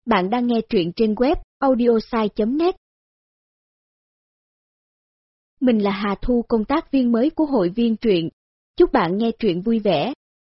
Bạn đang nghe truyện trên web audiosai.net. Mình là Hà Thu, công tác viên mới của hội viên truyện. Chúc bạn nghe truyện vui vẻ.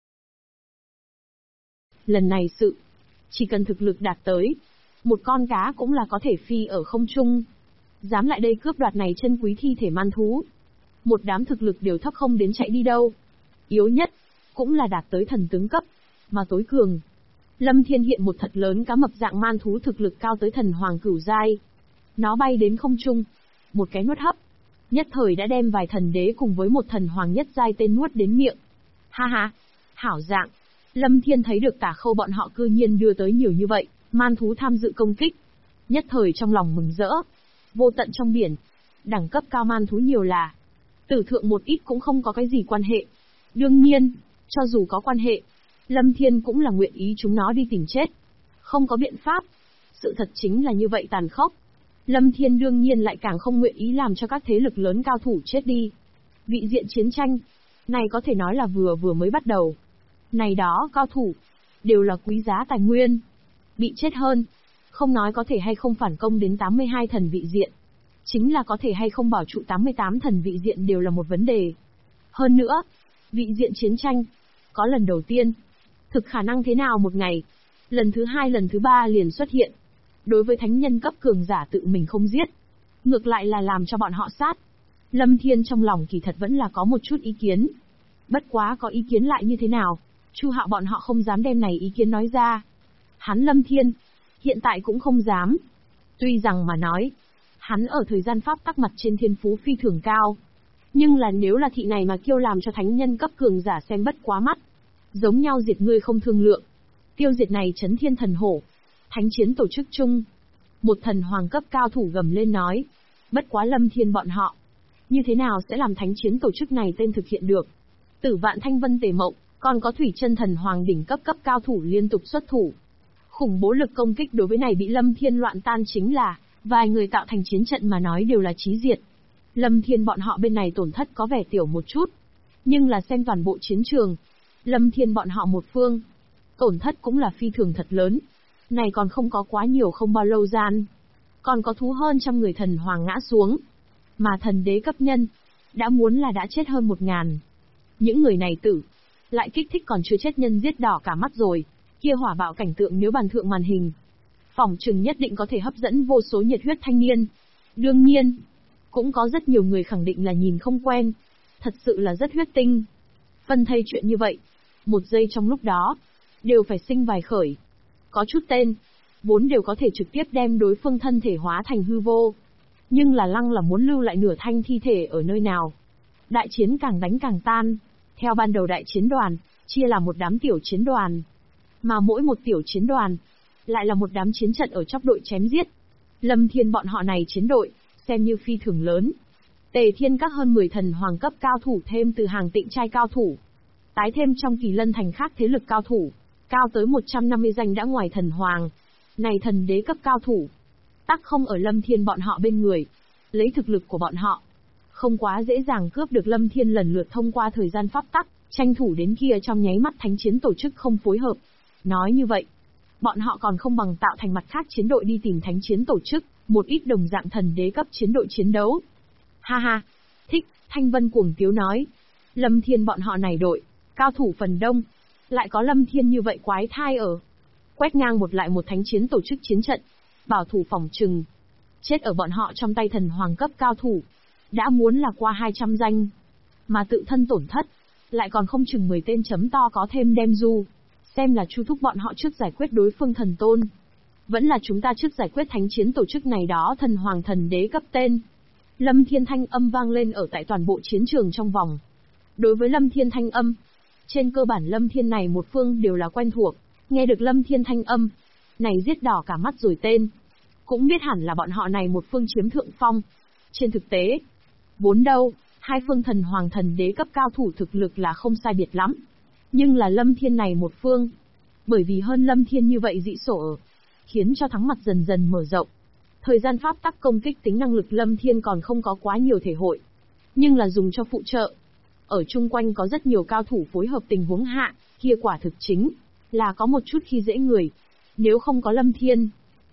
Lần này chỉ cần thực lực đạt tới, một con cá cũng là có thể phi ở không trung. Dám lại đây cướp đoạt này chân quý thi thể man thú. Một đám thực lực đều thấp không đến chạy đi đâu. Yếu nhất, cũng là đạt tới thần tướng cấp, mà tối cường. Lâm Thiên hiện một thật lớn cá mập dạng man thú thực lực cao tới thần hoàng cửu giai. Nó bay đến không trung, một cái nuốt hấp, nhất thời đã đem vài thần đế cùng với một thần hoàng nhất giai tên nuốt đến miệng. Ha ha, hảo dạng. Lâm Thiên thấy được Tả Khâu bọn họ cư nhiên đưa tới nhiều như vậy, man thú tham dự công kích. Nhất thời trong lòng mừng rỡ. Vô tận trong biển, đẳng cấp cao man thú nhiều là tử thượng một ít cũng không có cái gì quan hệ. Đương nhiên, cho dù có quan hệ, Lâm Thiên cũng là nguyện ý chúng nó đi tìm chết. Không có biện pháp. Sự thật chính là như vậy tàn khốc. Lâm Thiên đương nhiên lại càng không nguyện ý làm cho các thế lực lớn cao thủ chết đi. Vị diện chiến tranh này có thể nói là vừa mới bắt đầu. Này đó cao thủ đều là quý giá tài nguyên. Bị chết hơn, không nói có thể hay không phản công đến 82 thần vị diện, chính là có thể hay không bảo trụ 88 thần vị diện đều là một vấn đề. Hơn nữa, vị diện chiến tranh có lần đầu tiên, thực khả năng thế nào một ngày, lần thứ hai lần thứ ba liền xuất hiện. Đối với thánh nhân cấp cường giả tự mình không giết, ngược lại là làm cho bọn họ sát. Lâm Thiên trong lòng kỳ thật vẫn là có một chút ý kiến. Bất quá có ý kiến lại như thế nào, Chu Hạo bọn họ không dám đem này ý kiến nói ra. Hắn Lâm Thiên hiện tại cũng không dám. Tuy rằng mà nói, hắn ở thời gian pháp tắc mặt trên thiên phú phi thường cao, nhưng là nếu là thị này mà kêu làm cho thánh nhân cấp cường giả xem bất quá mắt, giống nhau diệt ngươi không thương lượng. Tiêu diệt này chấn thiên thần hổ, thánh chiến tổ chức chung. Một thần hoàng cấp cao thủ gầm lên nói, bất quá Lâm Thiên bọn họ, như thế nào sẽ làm thánh chiến tổ chức này tên thực hiện được? Tử Vạn Thanh Vân Tề Mộng, còn có Thủy Chân thần hoàng đỉnh cấp cao thủ liên tục xuất thủ. Khủng bố lực công kích đối với này bị Lâm Thiên loạn tan chính là, vài người tạo thành chiến trận mà nói đều là chí diệt. Lâm Thiên bọn họ bên này tổn thất có vẻ tiểu một chút, nhưng là xem toàn bộ chiến trường, Lâm Thiên bọn họ một phương, tổn thất cũng là phi thường thật lớn. Này còn không có quá nhiều không bao lâu gian, còn có thú hơn trăm người thần hoàng ngã xuống, mà thần đế cấp nhân đã muốn là đã chết hơn 1000. Những người này tử lại kích thích còn chưa chết nhân giết đỏ cả mắt rồi. Kia hỏa bạo cảnh tượng nếu bàn thượng màn hình, phỏng chừng nhất định có thể hấp dẫn vô số nhiệt huyết thanh niên. Đương nhiên, cũng có rất nhiều người khẳng định là nhìn không quen, thật sự là rất huyết tinh. Phân thây chuyện như vậy, một giây trong lúc đó, đều phải sinh vài khởi. Có chút tên, vốn đều có thể trực tiếp đem đối phương thân thể hóa thành hư vô. Nhưng là lăng là muốn lưu lại nửa thanh thi thể ở nơi nào. Đại chiến càng đánh càng tan. Theo ban đầu đại chiến đoàn, chia là một đám tiểu chiến đoàn. Mà mỗi một tiểu chiến đoàn, lại là một đám chiến trận ở chóc đội chém giết. Lâm Thiên bọn họ này chiến đội, xem như phi thường lớn. Tề Thiên các hơn 10 thần hoàng cấp cao thủ thêm từ hàng tịnh trai cao thủ. Tái thêm trong Kỳ Lân thành khác thế lực cao thủ, cao tới 150 danh đã ngoài thần hoàng. Này thần đế cấp cao thủ, tắc không ở Lâm Thiên bọn họ bên người. Lấy thực lực của bọn họ, không quá dễ dàng cướp được Lâm Thiên lần lượt thông qua thời gian pháp tắc, tranh thủ đến kia trong nháy mắt thánh chiến tổ chức không phối hợp. Nói như vậy, bọn họ còn không bằng tạo thành mặt khác chiến đội đi tìm thánh chiến tổ chức, một ít đồng dạng thần đế cấp chiến đội chiến đấu. Ha ha, thích, Thanh Vân cuồng tiếu nói. Lâm Thiên bọn họ này đội, cao thủ phần đông, lại có Lâm Thiên như vậy quái thai ở. Quét ngang một lại một thánh chiến tổ chức chiến trận, bảo thủ phòng trừng. Chết ở bọn họ trong tay thần hoàng cấp cao thủ, đã muốn là qua 200 danh. Mà tự thân tổn thất, lại còn không chừng 10 tên chấm to có thêm đem du. Xem là Chu thúc bọn họ trước giải quyết đối phương thần tôn, vẫn là chúng ta trước giải quyết thánh chiến tổ chức này đó thần hoàng thần đế cấp tên. Lâm Thiên thanh âm vang lên ở tại toàn bộ chiến trường trong vòng. Đối với Lâm Thiên thanh âm, trên cơ bản Lâm Thiên này một phương đều là quen thuộc, nghe được Lâm Thiên thanh âm, này giết đỏ cả mắt rồi tên, cũng biết hẳn là bọn họ này một phương chiếm thượng phong. Trên thực tế, vốn đâu, hai phương thần hoàng thần đế cấp cao thủ thực lực là không sai biệt lắm. Nhưng là Lâm Thiên này một phương, bởi vì hơn Lâm Thiên như vậy dị sổ ở, khiến cho thắng mặt dần dần mở rộng. Thời gian pháp tắc công kích tính năng lực Lâm Thiên còn không có quá nhiều thể hội, nhưng là dùng cho phụ trợ. Ở chung quanh có rất nhiều cao thủ phối hợp tình huống hạ, kia quả thực chính là có một chút khi dễ người. Nếu không có Lâm Thiên,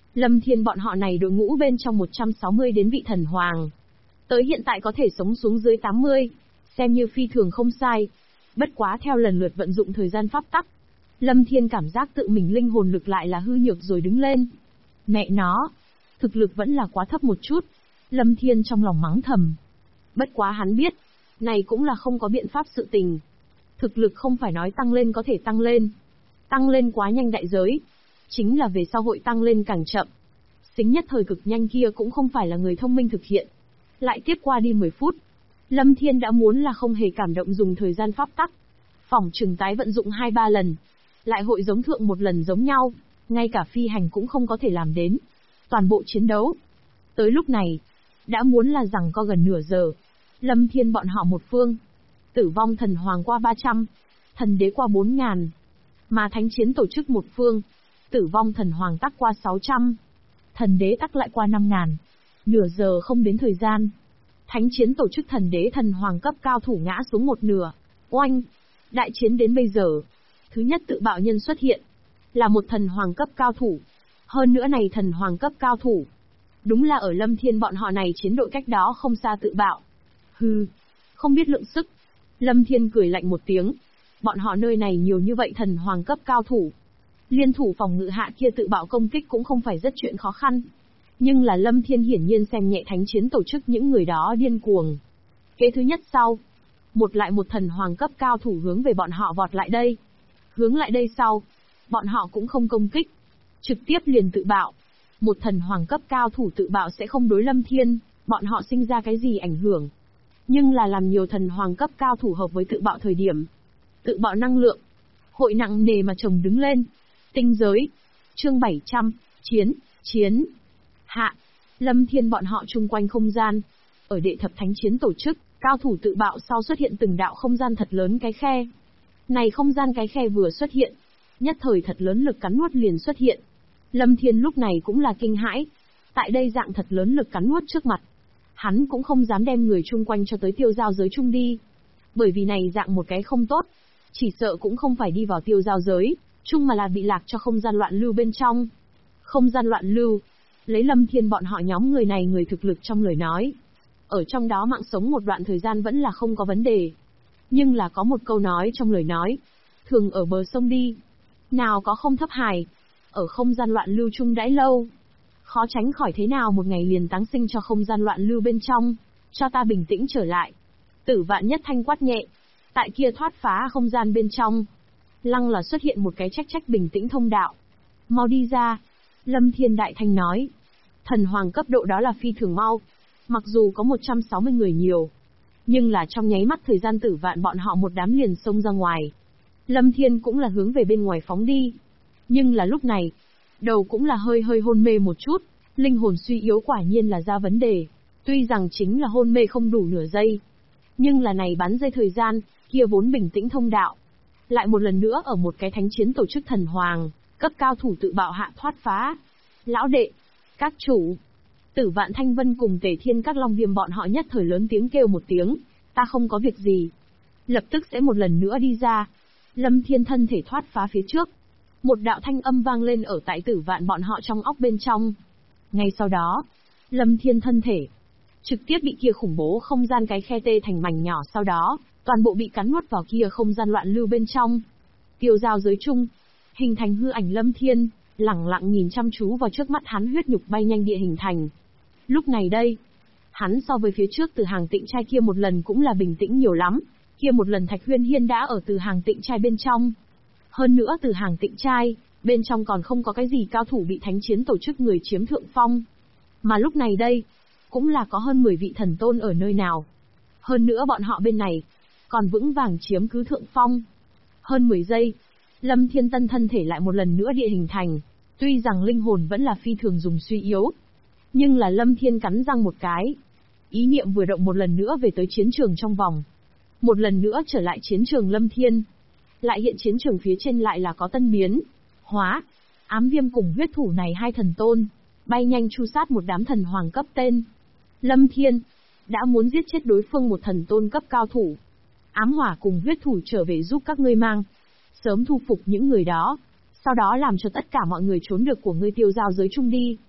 Lâm Thiên bọn họ này đội ngũ bên trong 160 đến vị thần hoàng. Tới hiện tại có thể sống xuống dưới 80, xem như phi thường không sai. Bất quá theo lần lượt vận dụng thời gian pháp tắc, Lâm Thiên cảm giác tự mình linh hồn lực lại là hư nhược rồi đứng lên. Mẹ nó, thực lực vẫn là quá thấp một chút. Lâm Thiên trong lòng mắng thầm. Bất quá hắn biết, này cũng là không có biện pháp sự tình. Thực lực không phải nói tăng lên có thể tăng lên quá nhanh đại giới. Chính là về sau hội tăng lên càng chậm. Xính nhất thời cực nhanh kia cũng không phải là người thông minh thực hiện. Lại tiếp qua đi 10 phút. Lâm Thiên đã muốn là không hề cảm động dùng thời gian pháp tắc. Phỏng chừng tái vận dụng 2-3 lần. Lại hội giống thượng một lần giống nhau. Ngay cả phi hành cũng không có thể làm đến. Toàn bộ chiến đấu. Tới lúc này, đã muốn là rằng có gần nửa giờ. Lâm Thiên bọn họ một phương. Tử vong thần hoàng qua 300. Thần đế qua 4.000. Mà thánh chiến tổ chức một phương. Tử vong thần hoàng tắc qua 600. Thần đế tắc lại qua 5.000. Nửa giờ không đến thời gian. Thánh chiến tổ chức thần đế thần hoàng cấp cao thủ ngã xuống một nửa. Oanh! Đại chiến đến bây giờ. Thứ nhất tự bạo nhân xuất hiện. Là một thần hoàng cấp cao thủ. Hơn nữa này thần hoàng cấp cao thủ. Đúng là ở Lâm Thiên bọn họ này chiến đội cách đó không xa tự bạo. Hừ! Không biết lượng sức. Lâm Thiên cười lạnh một tiếng. Bọn họ nơi này nhiều như vậy thần hoàng cấp cao thủ. Liên thủ phòng ngự hạ kia tự bạo công kích cũng không phải rất chuyện khó khăn. Nhưng là Lâm Thiên hiển nhiên xem nhẹ thánh chiến tổ chức những người đó điên cuồng. Kế thứ nhất sau. Một lại một thần hoàng cấp cao thủ hướng về bọn họ vọt lại đây. Hướng lại đây sau. Bọn họ cũng không công kích. Trực tiếp liền tự bạo. Một thần hoàng cấp cao thủ tự bạo sẽ không đối Lâm Thiên, bọn họ sinh ra cái gì ảnh hưởng. Nhưng là làm nhiều thần hoàng cấp cao thủ hợp với tự bạo thời điểm. Tự bạo năng lượng. Hội nặng nề mà chồng đứng lên. Tinh giới. Chương 700. Chiến. Hạ. Lâm Thiên bọn họ chung quanh không gian. Ở đệ thập thánh chiến tổ chức, cao thủ tự bạo sau xuất hiện từng đạo không gian thật lớn cái khe. Này không gian cái khe vừa xuất hiện. Nhất thời thật lớn lực cắn nuốt liền xuất hiện. Lâm Thiên lúc này cũng là kinh hãi. Tại đây dạng thật lớn lực cắn nuốt trước mặt. Hắn cũng không dám đem người chung quanh cho tới tiêu giao giới chung đi. Bởi vì này dạng một cái không tốt. Chỉ sợ cũng không phải đi vào tiêu giao giới, chung mà là bị lạc cho không gian loạn lưu bên trong. Không gian loạn lưu. Lấy Lâm Thiên bọn họ nhóm người này người thực lực trong lời nói. Ở trong đó mạng sống một đoạn thời gian vẫn là không có vấn đề. Nhưng là có một câu nói trong lời nói. Thường ở bờ sông đi. Nào có không thấp hài. Ở không gian loạn lưu chung đãi lâu. Khó tránh khỏi thế nào một ngày liền táng sinh cho không gian loạn lưu bên trong. Cho ta bình tĩnh trở lại. Tử Vạn nhất thanh quát nhẹ. Tại kia thoát phá không gian bên trong. Lăng là xuất hiện một cái trách bình tĩnh thông đạo. Mau đi ra. Lâm Thiên đại thanh nói. Thần hoàng cấp độ đó là phi thường mau. Mặc dù có 160 người nhiều. Nhưng là trong nháy mắt thời gian Tử Vạn bọn họ một đám liền xông ra ngoài. Lâm Thiên cũng là hướng về bên ngoài phóng đi. Nhưng là lúc này, đầu cũng là hơi hôn mê một chút, linh hồn suy yếu quả nhiên là ra vấn đề. Tuy rằng chính là hôn mê không đủ nửa giây. Nhưng là này bắn dây thời gian, kia vốn bình tĩnh thông đạo. Lại một lần nữa ở một cái thánh chiến tổ chức thần hoàng, cấp cao thủ tự bạo hạ thoát phá. Lão đệ, các chủ, Tử Vạn Thanh Vân cùng Tề Thiên các Long Viêm bọn họ nhất thời lớn tiếng kêu một tiếng, ta không có việc gì. Lập tức sẽ một lần nữa đi ra. Lâm Thiên thân thể thoát phá phía trước. Một đạo thanh âm vang lên ở tại Tử Vạn bọn họ trong óc bên trong. Ngay sau đó, Lâm Thiên thân thể trực tiếp bị kia khủng bố không gian cái khe tê thành mảnh nhỏ, sau đó toàn bộ bị cắn nuốt vào kia không gian loạn lưu bên trong. Tiêu giao giới chung, hình thành hư ảnh Lâm Thiên, lẳng lặng nhìn chăm chú vào trước mắt hắn huyết nhục bay nhanh địa hình thành. Lúc này đây, hắn so với phía trước Từ Hàng Tịnh trai kia một lần cũng là bình tĩnh nhiều lắm. Kia một lần Thạch Huyên Hiên đã ở Từ Hàng Tịnh trai bên trong. Hơn nữa Từ Hàng Tịnh trai, bên trong còn không có cái gì cao thủ bị thánh chiến tổ chức người chiếm thượng phong. Mà lúc này đây, cũng là có hơn 10 vị thần tôn ở nơi nào. Hơn nữa bọn họ bên này, còn vững vàng chiếm cứ thượng phong. Hơn 10 giây, Lâm Thiên Tân thân thể lại một lần nữa địa hình thành. Tuy rằng linh hồn vẫn là phi thường dùng suy yếu. Nhưng là Lâm Thiên cắn răng một cái. Ý niệm vừa động một lần nữa về tới chiến trường trong vòng. Một lần nữa trở lại chiến trường Lâm Thiên. Lại hiện chiến trường phía trên lại là có tân biến. Hóa, Ám Viêm cùng huyết thủ này hai thần tôn. Bay nhanh chu sát một đám thần hoàng cấp tên. Lâm Thiên đã muốn giết chết đối phương một thần tôn cấp cao thủ. Ám Hỏa cùng huyết thủ trở về giúp các ngươi mang. Sớm thu phục những người đó. Sau đó làm cho tất cả mọi người trốn được của ngươi tiêu giao giới chung đi.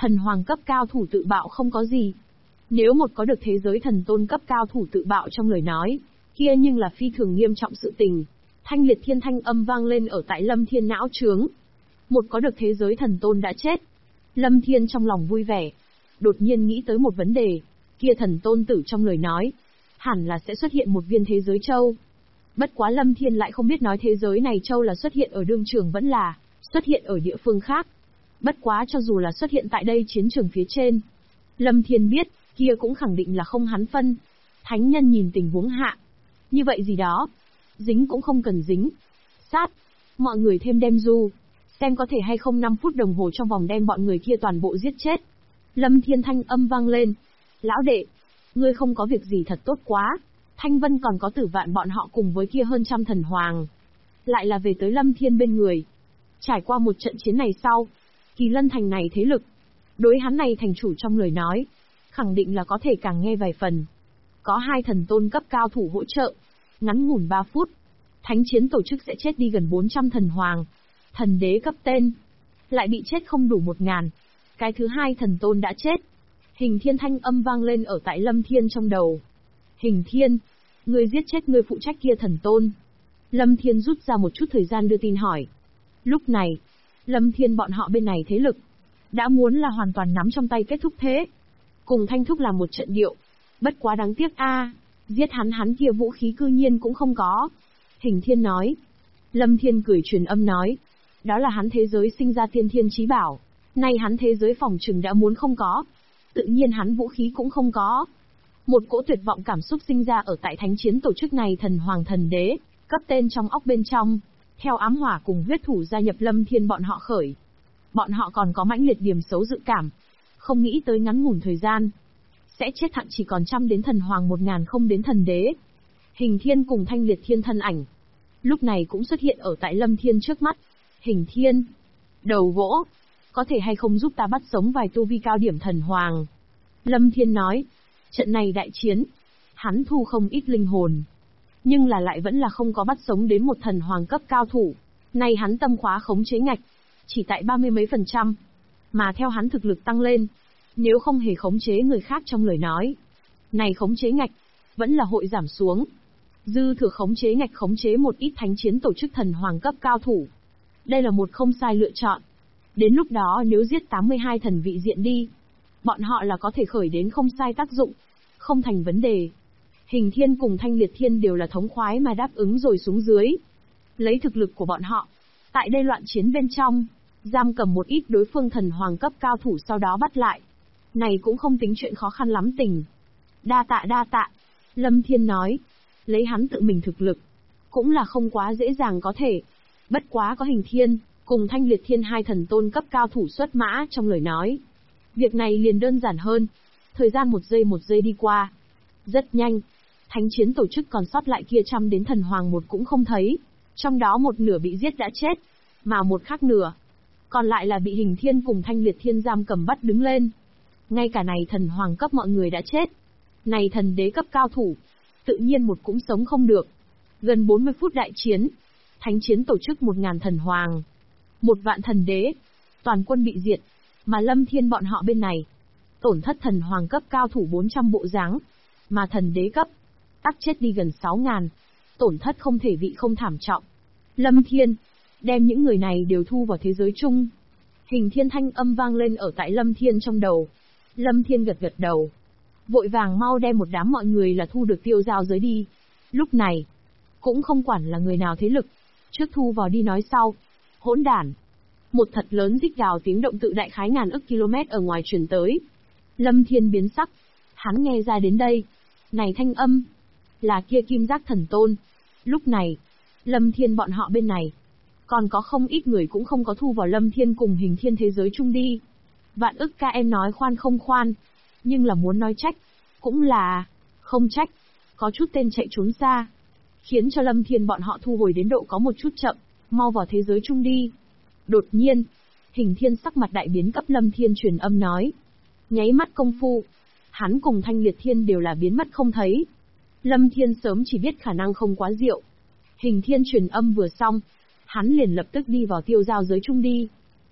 Thần hoàng cấp cao thủ tự bạo không có gì. Nếu một có được thế giới thần tôn cấp cao thủ tự bạo trong lời nói, kia nhưng là phi thường nghiêm trọng sự tình. Thanh liệt thiên thanh âm vang lên ở tại Lâm Thiên não trướng. Một có được thế giới thần tôn đã chết. Lâm Thiên trong lòng vui vẻ. Đột nhiên nghĩ tới một vấn đề, kia thần tôn tử trong lời nói, hẳn là sẽ xuất hiện một viên thế giới châu. Bất quá Lâm Thiên lại không biết nói thế giới này châu là xuất hiện ở đương trường vẫn là xuất hiện ở địa phương khác. Bất quá cho dù là xuất hiện tại đây chiến trường phía trên, Lâm Thiên biết, kia cũng khẳng định là không hắn phân. Thánh nhân nhìn tình huống hạ. Như vậy gì đó, dính cũng không cần dính. Sát, mọi người thêm đem du, xem có thể hay không 5 phút đồng hồ trong vòng đem bọn người kia toàn bộ giết chết. Lâm Thiên thanh âm vang lên. Lão đệ, ngươi không có việc gì thật tốt quá. Thanh Vân còn có Tử Vạn bọn họ cùng với kia hơn trăm thần hoàng. Lại là về tới Lâm Thiên bên người. Trải qua một trận chiến này sau, Kỳ Lân thành này thế lực, đối hắn này thành chủ trong lời nói, khẳng định là có thể càng nghe vài phần. Có 2 thần tôn cấp cao thủ hỗ trợ, ngắn ngủn 3 phút, thánh chiến tổ chức sẽ chết đi gần 400 thần hoàng. Thần đế cấp tên, lại bị chết không đủ 1000. Cái thứ 2 thần tôn đã chết. Hình Thiên thanh âm vang lên ở tại Lâm Thiên trong đầu. Hình Thiên, ngươi giết chết người phụ trách kia thần tôn. Lâm Thiên rút ra một chút thời gian đưa tin hỏi. Lúc này, Lâm Thiên bọn họ bên này thế lực, đã muốn là hoàn toàn nắm trong tay kết thúc thế. Cùng Thanh Thúc làm một trận điệu. Bất quá đáng tiếc giết hắn kia vũ khí cư nhiên cũng không có. Hình Thiên nói. Lâm Thiên cười truyền âm nói. Đó là hắn thế giới sinh ra tiên thiên chí bảo. Nay hắn thế giới phòng trừng đã muốn không có. Tự nhiên hắn vũ khí cũng không có. Một cỗ tuyệt vọng cảm xúc sinh ra ở tại thánh chiến tổ chức này thần hoàng thần đế, cấp tên trong óc bên trong. Theo ám hỏa cùng huyết thủ gia nhập Lâm Thiên bọn họ khởi. Bọn họ còn có mãnh liệt điểm xấu dự cảm. Không nghĩ tới ngắn ngủn thời gian. Sẽ chết thậm chỉ còn 100 đến thần hoàng 1000 không đến thần đế. Hình Thiên cùng Thanh Liệt Thiên thân ảnh. Lúc này cũng xuất hiện ở tại Lâm Thiên trước mắt. Hình Thiên. Đầu gỗ. Có thể hay không giúp ta bắt sống vài tu vi cao điểm thần hoàng. Lâm Thiên nói. Trận này đại chiến. Hắn thu không ít linh hồn. Nhưng là lại vẫn là không có bắt sống đến một thần hoàng cấp cao thủ. Nay hắn tâm khóa khống chế ngạch. Chỉ tại 30 mấy %. Mà theo hắn thực lực tăng lên. Nếu không hề khống chế người khác trong lời nói. Này khống chế ngạch. Vẫn là hội giảm xuống. Dư thừa khống chế ngạch khống chế một ít thánh chiến tổ chức thần hoàng cấp cao thủ. Đây là một không sai lựa chọn. Đến lúc đó nếu giết 82 thần vị diện đi. Bọn họ là có thể khởi đến không sai tác dụng. Không thành vấn đề. Hình Thiên cùng Thanh Liệt Thiên đều là thống khoái mà đáp ứng rồi xuống dưới. Lấy thực lực của bọn họ. Tại đây loạn chiến bên trong. Giam cầm một ít đối phương thần hoàng cấp cao thủ sau đó bắt lại. Này cũng không tính chuyện khó khăn lắm tình. Đa tạ. Lâm Thiên nói. Lấy hắn tự mình thực lực. Cũng là không quá dễ dàng có thể. Bất quá có Hình Thiên, cùng Thanh Liệt Thiên 2 thần tôn cấp cao thủ xuất mã trong lời nói. Việc này liền đơn giản hơn. Thời gian một giây đi qua. Rất nhanh. Thánh chiến tổ chức còn sót lại kia 100 đến thần hoàng một cũng không thấy. Trong đó một nửa bị giết đã chết. Mà một khác nửa. Còn lại là bị Hình Thiên cùng Thanh Liệt Thiên giam cầm bắt đứng lên. Ngay cả này thần hoàng cấp mọi người đã chết. Này thần đế cấp cao thủ. Tự nhiên một cũng sống không được. Gần 40 phút đại chiến. Thánh chiến tổ chức 1000 thần hoàng. 1 vạn thần đế. Toàn quân bị diệt. Mà Lâm Thiên bọn họ bên này. Tổn thất thần hoàng cấp cao thủ 400 bộ dáng. Mà thần đế cấp. Tắc chết đi gần 6000. Tổn thất không thể vị không thảm trọng. Lâm Thiên. Đem những người này đều thu vào thế giới chung. Hình Thiên thanh âm vang lên ở tại Lâm Thiên trong đầu. Lâm Thiên gật đầu. Vội vàng mau đem một đám mọi người là thu được tiêu giao giới đi. Lúc này. Cũng không quản là người nào thế lực. Trước thu vào đi nói sau. Hỗn đản. Một thật lớn rít gào tiếng động tự đại khái ngàn ức km ở ngoài truyền tới. Lâm Thiên biến sắc. Hắn nghe ra đến đây. Này thanh âm. Là kia kim giác thần tôn. Lúc này. Lâm Thiên bọn họ bên này. Còn có không ít người cũng không có thu vào Lâm Thiên cùng Hình Thiên thế giới chung đi. Vạn ức ca em nói khoan không khoan. Nhưng là muốn nói trách. Cũng là. Không trách. Có chút tên chạy trốn xa. Khiến cho Lâm Thiên bọn họ thu hồi đến độ có một chút chậm. Mau vào thế giới chung đi. Đột nhiên. Hình Thiên sắc mặt đại biến cấp Lâm Thiên truyền âm nói. Nháy mắt công phu. Hắn cùng Thanh Liệt Thiên đều là biến mất không thấy. Lâm Thiên sớm chỉ biết khả năng không quá diệu. Hình Thiên truyền âm vừa xong. Hắn liền lập tức đi vào tiêu giao giới chung đi.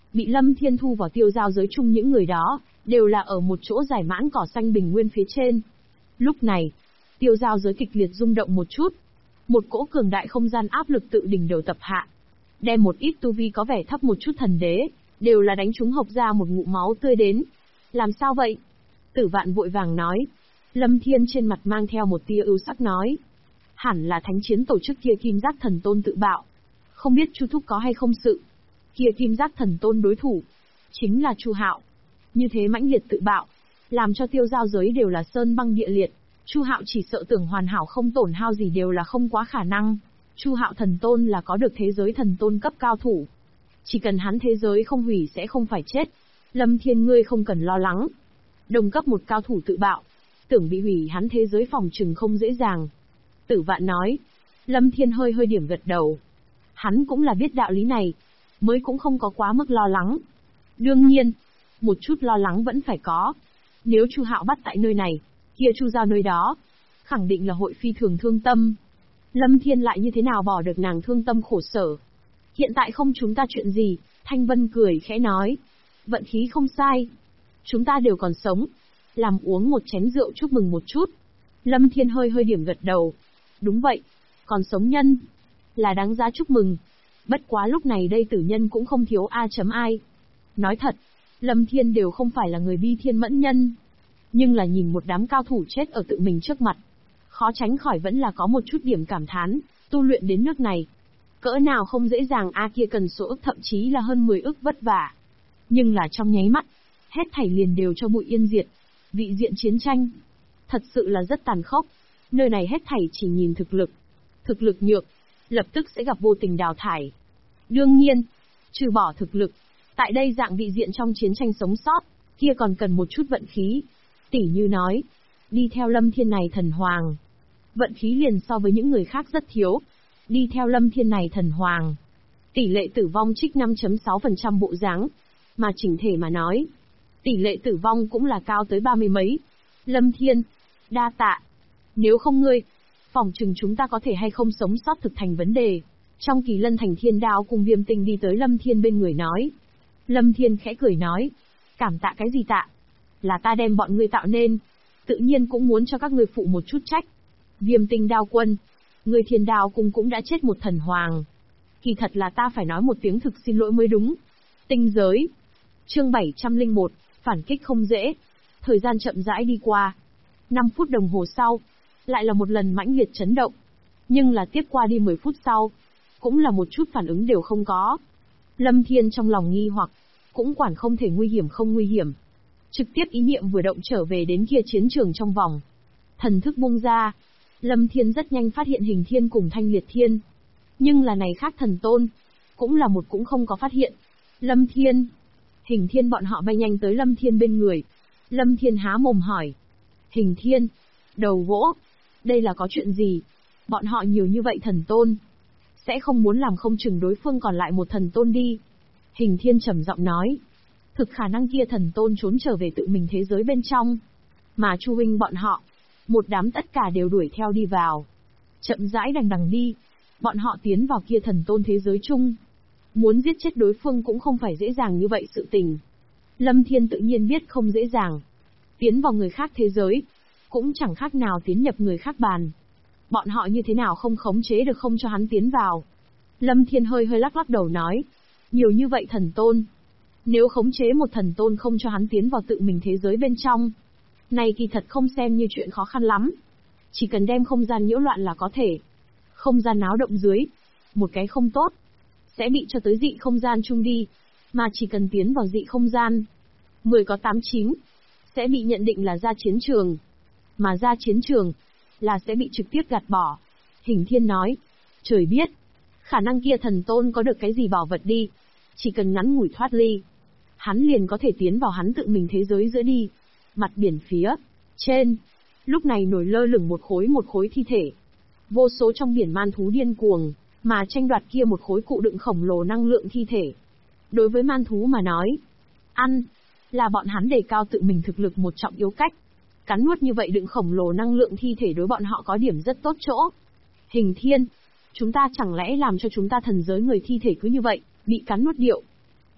Bị Lâm Thiên thu vào tiêu giao giới chung những người đó, đều là ở một chỗ giải mãn cỏ xanh bình nguyên phía trên. Lúc này, tiêu giao giới kịch liệt rung động một chút. Một cỗ cường đại không gian áp lực tự đỉnh đầu tập hạ. Đem một ít tu vi có vẻ thấp một chút thần đế, đều là đánh chúng hộc ra một ngụm máu tươi đến. Làm sao vậy? Tử Vạn vội vàng nói. Lâm Thiên trên mặt mang theo một tia ưu sắc nói. Hẳn là thánh chiến tổ chức kia Kim Giác Thần Tôn tự bạo. Không biết Chu Thúc có hay không sự. Kia Kim Giác Thần Tôn đối thủ chính là Chu Hạo. Như thế mãnh liệt tự bạo, làm cho tiêu giao giới đều là sơn băng địa liệt. Chu Hạo chỉ sợ tưởng hoàn hảo không tổn hao gì đều là không quá khả năng. Chu Hạo Thần Tôn là có được thế giới thần tôn cấp cao thủ. Chỉ cần hắn thế giới không hủy sẽ không phải chết. Lâm Thiên ngươi không cần lo lắng. Đồng cấp một cao thủ tự bạo, tưởng bị hủy hắn thế giới phòng trừng không dễ dàng. Tử Vạn nói. Lâm Thiên hơi hơi điểm gật đầu. Hắn cũng là biết đạo lý này, mới cũng không có quá mức lo lắng. Đương nhiên, một chút lo lắng vẫn phải có. Nếu Chu Hạo bắt tại nơi này, kia Chu Giao nơi đó, khẳng định là hội phi thường thương tâm. Lâm Thiên lại như thế nào bỏ được nàng thương tâm khổ sở. Hiện tại không chúng ta chuyện gì, Thanh Vân cười khẽ nói. Vận khí không sai. Chúng ta đều còn sống. Làm uống một chén rượu chúc mừng một chút. Lâm Thiên hơi hơi điểm gật đầu. Đúng vậy, còn sống nhân là đáng giá chúc mừng. Bất quá lúc này đây tử nhân cũng không thiếu ai. Nói thật, Lâm Thiên đều không phải là người bi thiên mẫn nhân. Nhưng là nhìn một đám cao thủ chết ở tự mình trước mặt, khó tránh khỏi vẫn là có một chút điểm cảm thán, tu luyện đến nước này. Cỡ nào không dễ dàng kia cần số ức thậm chí là hơn 10 ức vất vả. Nhưng là trong nháy mắt, hết thảy liền đều cho bụi yên diệt. Vị diện chiến tranh, thật sự là rất tàn khốc. Nơi này hết thảy chỉ nhìn thực lực. Thực lực nhược, lập tức sẽ gặp vô tình đào thải. Đương nhiên, trừ bỏ thực lực, tại đây dạng vị diện trong chiến tranh sống sót, kia còn cần một chút vận khí. Tỷ như nói, đi theo Lâm Thiên này thần hoàng, vận khí liền so với những người khác rất thiếu. Đi theo Lâm Thiên này thần hoàng, tỷ lệ tử vong trích 5.6% bộ dáng, mà chỉnh thể mà nói, tỷ lệ tử vong cũng là cao tới 30 mấy. Lâm Thiên, đa tạ. Nếu không ngươi, phỏng chừng chúng ta có thể hay không sống sót thực thành vấn đề. Trong Kỳ Lân Thành Thiên Đao cùng Viêm Tinh đi tới Lâm Thiên bên người nói. Lâm Thiên khẽ cười nói, cảm tạ cái gì tạ? Là ta đem bọn ngươi tạo nên, tự nhiên cũng muốn cho các ngươi phụ một chút trách. Viêm Tinh Đao Quân, người Thiên Đao Cung cũng đã chết một thần hoàng. Kỳ thật là ta phải nói một tiếng thực xin lỗi mới đúng. Tinh giới. Chương 701, phản kích không dễ. Thời gian chậm rãi đi qua. 5 phút đồng hồ sau, lại là một lần mãnh liệt chấn động. Nhưng là tiếp qua đi 10 phút sau, cũng là một chút phản ứng đều không có. Lâm Thiên trong lòng nghi hoặc, cũng quản không thể nguy hiểm không nguy hiểm. Trực tiếp ý niệm vừa động trở về đến kia chiến trường trong vòng. Thần thức buông ra, Lâm Thiên rất nhanh phát hiện Hình Thiên cùng Thanh Liệt Thiên. Nhưng là này khác thần tôn, cũng là một cũng không có phát hiện. Lâm Thiên, Hình Thiên bọn họ bay nhanh tới Lâm Thiên bên người. Lâm Thiên há mồm hỏi. Hình Thiên, đầu gỗ, đây là có chuyện gì? Bọn họ nhiều như vậy thần tôn, sẽ không muốn làm không chừng đối phương còn lại một thần tôn đi. Hình Thiên trầm giọng nói. Thực khả năng kia thần tôn trốn trở về tự mình thế giới bên trong. Mà Chu huynh bọn họ, một đám tất cả đều đuổi theo đi vào. Chậm rãi đằng đằng đi, bọn họ tiến vào kia thần tôn thế giới chung. Muốn giết chết đối phương cũng không phải dễ dàng như vậy sự tình. Lâm Thiên tự nhiên biết không dễ dàng. Tiến vào người khác thế giới, cũng chẳng khác nào tiến nhập người khác bàn. Bọn họ như thế nào không khống chế được không cho hắn tiến vào. Lâm Thiên hơi hơi lắc đầu nói. Nhiều như vậy thần tôn. Nếu khống chế một thần tôn không cho hắn tiến vào tự mình thế giới bên trong, này kỳ thật không xem như chuyện khó khăn lắm. Chỉ cần đem không gian nhiễu loạn là có thể. Không gian náo động dưới, một cái không tốt, sẽ bị cho tới dị không gian chung đi. Mà chỉ cần tiến vào dị không gian, 10 có 8-9, sẽ bị nhận định là ra chiến trường. Mà ra chiến trường, là sẽ bị trực tiếp gạt bỏ. Hình Thiên nói, trời biết, khả năng kia thần tôn có được cái gì bảo vật đi. Chỉ cần ngắn ngủi thoát ly, hắn liền có thể tiến vào hắn tự mình thế giới giữa đi. Mặt biển phía trên, lúc này nổi lơ lửng một khối thi thể. Vô số trong biển man thú điên cuồng, mà tranh đoạt kia một khối cụ đựng khổng lồ năng lượng thi thể. Đối với man thú mà nói, ăn, là bọn hắn đề cao tự mình thực lực một trọng yếu cách. Cắn nuốt như vậy đựng khổng lồ năng lượng thi thể đối bọn họ có điểm rất tốt chỗ. Hình Thiên, chúng ta chẳng lẽ làm cho chúng ta thần giới người thi thể cứ như vậy, bị cắn nuốt điệu.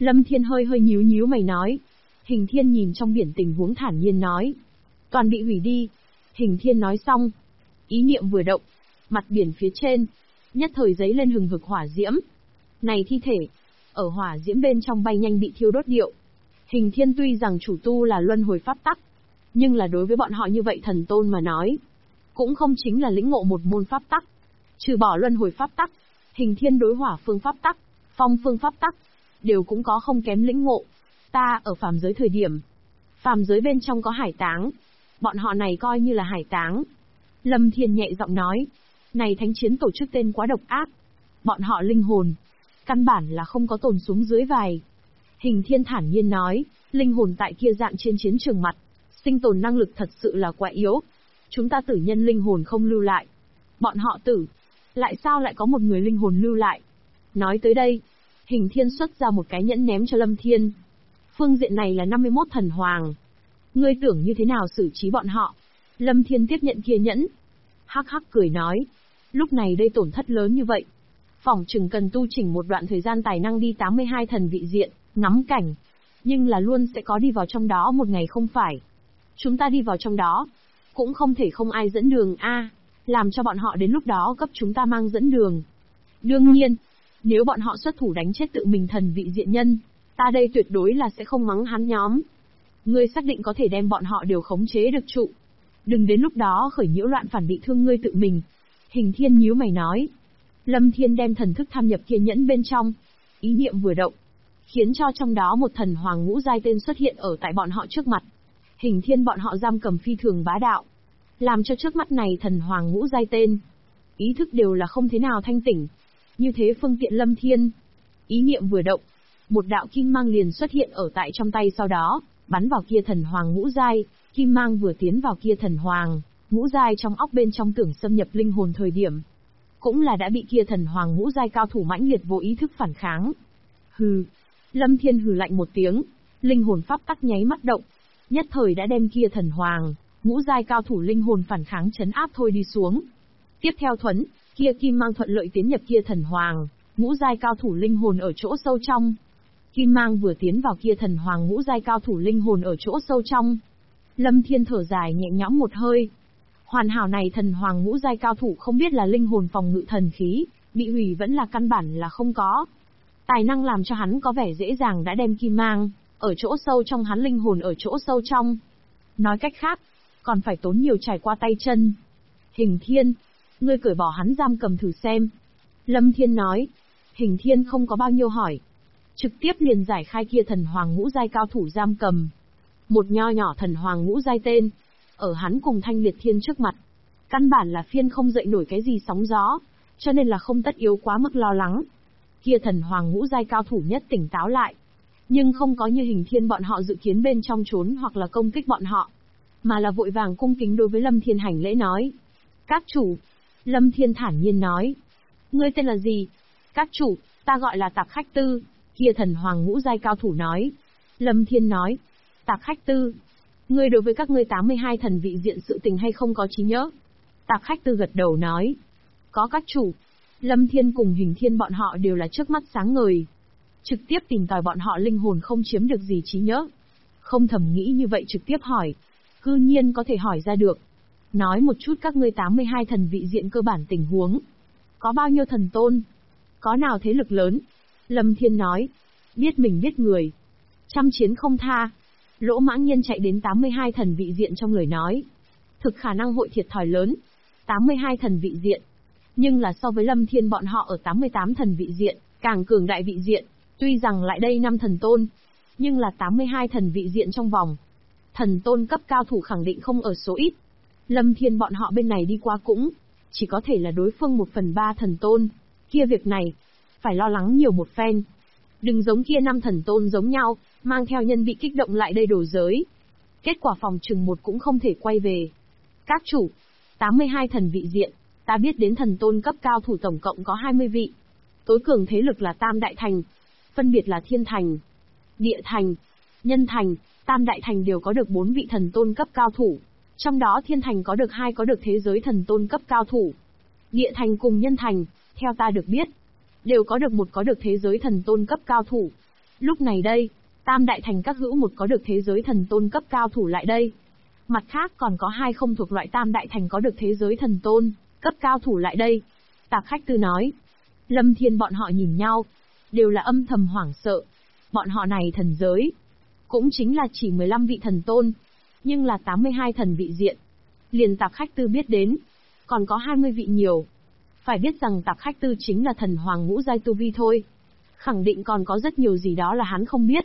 Lâm Thiên hơi hơi nhíu nhíu mày nói. Hình Thiên nhìn trong biển tình huống thản nhiên nói. Toàn bị hủy đi. Hình Thiên nói xong. Ý niệm vừa động. Mặt biển phía trên. Nhất thời giấy lên hừng hực hỏa diễm. Này thi thể. Ở hỏa diễm bên trong bay nhanh bị thiêu đốt điệu. Hình Thiên tuy rằng chủ tu là luân hồi pháp tắc. Nhưng là đối với bọn họ như vậy thần tôn mà nói. Cũng không chính là lĩnh ngộ một môn pháp tắc. Trừ bỏ luân hồi pháp tắc. Hình Thiên đối hỏa phương pháp tắc, phong phương pháp tắc. Đều cũng có không kém lĩnh ngộ. Ta ở phàm giới thời điểm. Phàm giới bên trong có hải táng. Bọn họ này coi như là hải táng. Lâm Thiên nhẹ giọng nói. Này thánh chiến tổ chức tên quá độc ác. Bọn họ linh hồn. Căn bản là không có tồn xuống dưới vài. Hình Thiên thản nhiên nói. Linh hồn tại kia dạng trên chiến trường mặt. Sinh tồn năng lực thật sự là quá yếu. Chúng ta tử nhân linh hồn không lưu lại. Bọn họ tử. Lại sao lại có một người linh hồn lưu lại? Nói tới đây. Hình Thiên xuất ra một cái nhẫn ném cho Lâm Thiên. Phương diện này là 51 thần hoàng. Ngươi tưởng như thế nào xử trí bọn họ? Lâm Thiên tiếp nhận kia nhẫn. Hắc hắc cười nói. Lúc này đây tổn thất lớn như vậy. Phỏng chừng cần tu chỉnh một đoạn thời gian tài năng đi 82 thần vị diện, ngắm cảnh. Nhưng là luôn sẽ có đi vào trong đó một ngày không phải. Chúng ta đi vào trong đó. Cũng không thể không ai dẫn đường làm cho bọn họ đến lúc đó cấp chúng ta mang dẫn đường. Đương nhiên, nếu bọn họ xuất thủ đánh chết tự mình thần vị diện nhân, ta đây tuyệt đối là sẽ không mắng hắn nhóm. Ngươi xác định có thể đem bọn họ đều khống chế được trụ. Đừng đến lúc đó khởi nhiễu loạn phản bị thương ngươi tự mình. Hình Thiên nhíu mày nói. Lâm Thiên đem thần thức tham nhập kia nhẫn bên trong. Ý niệm vừa động. Khiến cho trong đó một thần hoàng ngũ giai tên xuất hiện ở tại bọn họ trước mặt. Hình Thiên bọn họ giam cầm phi thường bá đạo. Làm cho trước mắt này thần hoàng ngũ giai tên. Ý thức đều là không thế nào thanh tỉnh. Như thế phương tiện Lâm Thiên. Ý niệm vừa động. Một đạo kim mang liền xuất hiện ở tại trong tay sau đó. Bắn vào kia thần hoàng ngũ giai. Kim mang vừa tiến vào kia thần hoàng ngũ giai trong óc bên trong tưởng xâm nhập linh hồn thời điểm. Cũng là đã bị kia thần hoàng ngũ giai cao thủ mãnh liệt vô ý thức phản kháng. Hừ. Lâm Thiên hừ lạnh một tiếng. Linh hồn pháp tắc nháy mắt động. Nhất thời đã đem kia thần hoàng ngũ giai cao thủ linh hồn phản kháng chấn áp thôi đi xuống. Tiếp theo thuấn, kia kim mang thuận lợi tiến nhập kia thần hoàng ngũ giai cao thủ linh hồn ở chỗ sâu trong. Kim mang vừa tiến vào kia thần hoàng ngũ giai cao thủ linh hồn ở chỗ sâu trong. Lâm Thiên thở dài nhẹ nhõm một hơi. Hoàn hảo này thần hoàng ngũ giai cao thủ không biết là linh hồn phòng ngự thần khí, bị hủy vẫn là căn bản là không có. Tài năng làm cho hắn có vẻ dễ dàng đã đem kim mang, ở chỗ sâu trong hắn linh hồn ở chỗ sâu trong. Nói cách khác, còn phải tốn nhiều trải qua tay chân. Hình Thiên, ngươi cởi bỏ hắn giam cầm thử xem. Lâm Thiên nói. Hình Thiên không có bao nhiêu hỏi. Trực tiếp liền giải khai kia thần hoàng ngũ giai cao thủ giam cầm. Một nho nhỏ thần hoàng ngũ giai tên. Ở hắn cùng Thanh Liệt Thiên trước mặt. Căn bản là phiên không dậy nổi cái gì sóng gió. Cho nên là không tất yếu quá mức lo lắng. Kia thần hoàng ngũ giai cao thủ nhất tỉnh táo lại. Nhưng không có như Hình Thiên bọn họ dự kiến bên trong trốn hoặc là công kích bọn họ. Mà là vội vàng cung kính đối với Lâm Thiên hành lễ nói. Các chủ. Lâm Thiên thản nhiên nói. Ngươi tên là gì? Các chủ, ta gọi là Tạp Khách Tư. Kia thần hoàng ngũ giai cao thủ nói. Lâm Thiên nói. Tạp Khách Tư. Ngươi đối với các ngươi 82 thần vị diện sự tình hay không có trí nhớ? Tạp Khách Tư gật đầu nói. Có các chủ. Lâm Thiên cùng Hình Thiên bọn họ đều là trước mắt sáng ngời. Trực tiếp tìm tòi bọn họ linh hồn không chiếm được gì trí nhớ. Không thầm nghĩ như vậy trực tiếp hỏi. Cư nhiên có thể hỏi ra được. Nói một chút các ngươi 82 thần vị diện cơ bản tình huống. Có bao nhiêu thần tôn? Có nào thế lực lớn? Lâm Thiên nói. Biết mình biết người. Trăm chiến không tha. Lỗ Mãng Nhiên chạy đến 82 thần vị diện trong lời nói. Thực khả năng hội thiệt thòi lớn. 82 thần vị diện. Nhưng là so với Lâm Thiên bọn họ ở 88 thần vị diện, càng cường đại vị diện, tuy rằng lại đây 5 thần tôn, nhưng là 82 thần vị diện trong vòng. Thần tôn cấp cao thủ khẳng định không ở số ít. Lâm Thiên bọn họ bên này đi qua cũng, chỉ có thể là đối phương 1/3 thần tôn. Kia việc này, phải lo lắng nhiều một phen. Đừng giống kia 5 thần tôn giống nhau, mang theo nhân bị kích động lại đây đổ giới. Kết quả phòng trừng một cũng không thể quay về. Các chủ, 82 thần vị diện, ta biết đến thần tôn cấp cao thủ tổng cộng có 20 vị. Tối cường thế lực là Tam Đại Thành, phân biệt là Thiên Thành, Địa Thành, Nhân Thành, Tam Đại Thành đều có được 4 vị thần tôn cấp cao thủ. Trong đó Thiên Thành có được 2 có được thế giới thần tôn cấp cao thủ. Địa Thành cùng Nhân Thành, theo ta được biết, đều có được 1 có được thế giới thần tôn cấp cao thủ. Lúc này đây, Tam Đại Thành các hữu một có được thế giới thần tôn cấp cao thủ lại đây. Mặt khác còn có 2 không thuộc loại Tam Đại Thành có được thế giới thần tôn cấp cao thủ lại đây. Tạp Khách Tư nói. Lâm Thiên bọn họ nhìn nhau, đều là âm thầm hoảng sợ. Bọn họ này thần giới, cũng chính là chỉ 15 vị thần tôn, nhưng là 82 thần vị diện. Liền Tạp Khách Tư biết đến, còn có 20 vị nhiều. Phải biết rằng Tạp Khách Tư chính là thần hoàng ngũ giai tu vi thôi. Khẳng định còn có rất nhiều gì đó là hắn không biết.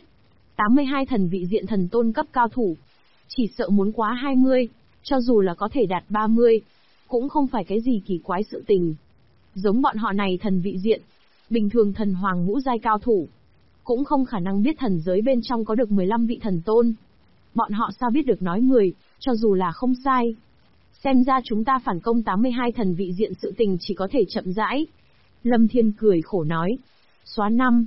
82 thần vị diện thần tôn cấp cao thủ, chỉ sợ muốn quá 20, cho dù là có thể đạt 30, cũng không phải cái gì kỳ quái sự tình. Giống bọn họ này thần vị diện, bình thường thần hoàng ngũ giai cao thủ, cũng không khả năng biết thần giới bên trong có được 15 vị thần tôn. Bọn họ sao biết được nói 10, cho dù là không sai. Xem ra chúng ta phản công 82 thần vị diện sự tình chỉ có thể chậm rãi. Lâm Thiên cười khổ nói. Xóa 5.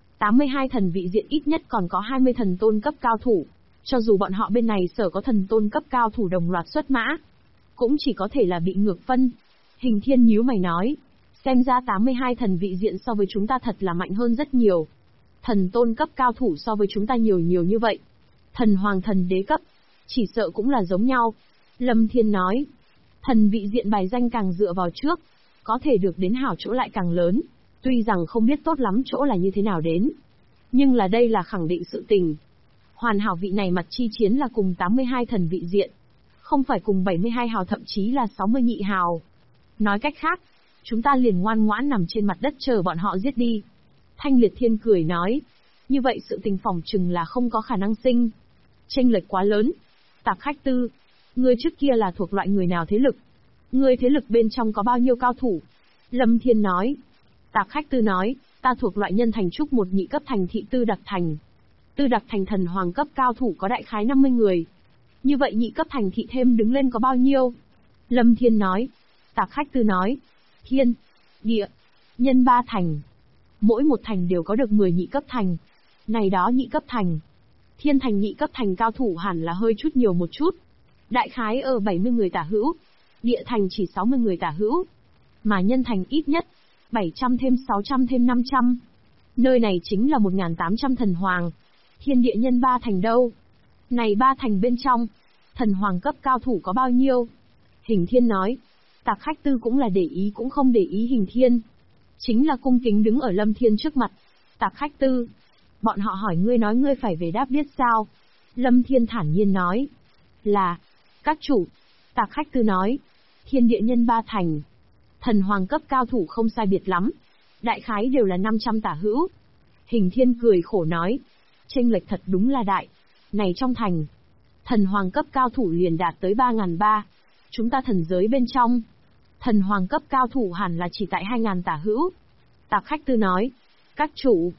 82 thần vị diện ít nhất còn có 20 thần tôn cấp cao thủ. Cho dù bọn họ bên này sở có thần tôn cấp cao thủ đồng loạt xuất mã, cũng chỉ có thể là bị ngược phân. Hình Thiên nhíu mày nói. Xem ra 82 thần vị diện so với chúng ta thật là mạnh hơn rất nhiều. Thần tôn cấp cao thủ so với chúng ta nhiều như vậy. Thần hoàng thần đế cấp, chỉ sợ cũng là giống nhau. Lâm Thiên nói. Thần vị diện bài danh càng dựa vào trước, có thể được đến hảo chỗ lại càng lớn. Tuy rằng không biết tốt lắm chỗ là như thế nào đến, nhưng là đây là khẳng định sự tình. Hoàn hảo vị này mặt chi chiến là cùng 82 thần vị diện, không phải cùng 72 hào thậm chí là 60 nhị hào. Nói cách khác, chúng ta liền ngoan ngoãn nằm trên mặt đất chờ bọn họ giết đi. Thanh Liệt Thiên cười nói. Như vậy sự tình phỏng chừng là không có khả năng sinh. Chênh lệch quá lớn. Tạp Khách Tư, ngươi trước kia là thuộc loại người nào thế lực? Ngươi thế lực bên trong có bao nhiêu cao thủ? Lâm Thiên nói. Tạp Khách Tư nói, ta thuộc loại nhân thành trúc một nhị cấp thành thị Tư Đặc Thành. Tư Đặc Thành thần hoàng cấp cao thủ có đại khái 50 người. Như vậy nhị cấp thành thị thêm đứng lên có bao nhiêu? Lâm Thiên nói. Tạp Khách Tư nói. Thiên, địa, nhân 3 thành. Mỗi một thành đều có được 10 nhị cấp thành. Này đó nhị cấp thành. Thiên thành nhị cấp thành cao thủ hẳn là hơi chút nhiều một chút. Đại khái ở 70 người tả hữu. Địa thành chỉ 60 người tả hữu. Mà nhân thành ít nhất 700 thêm 600 thêm 500. Nơi này chính là 1800 thần hoàng. Thiên địa nhân 3 thành đâu? Này 3 thành bên trong, thần hoàng cấp cao thủ có bao nhiêu? Hình Thiên nói. Tạp Khách Tư cũng là để ý cũng không để ý Hình Thiên. Chính là cung kính đứng ở Lâm Thiên trước mặt. Tạp Khách Tư. Bọn họ hỏi ngươi nói ngươi phải về đáp biết sao? Lâm Thiên thản nhiên nói. Là. Các chủ. Tạp Khách Tư nói. Thiên địa nhân 3 thành. Thần hoàng cấp cao thủ không sai biệt lắm. Đại khái đều là 500 tả hữu. Hình Thiên cười khổ nói. Chênh lệch thật đúng là đại. Này trong thành, thần hoàng cấp cao thủ liền đạt tới 3.300. Chúng ta thần giới bên trong, thần hoàng cấp cao thủ hẳn là chỉ tại 2.000 tả hữu. Tạp Khách Tư nói. Các chủ.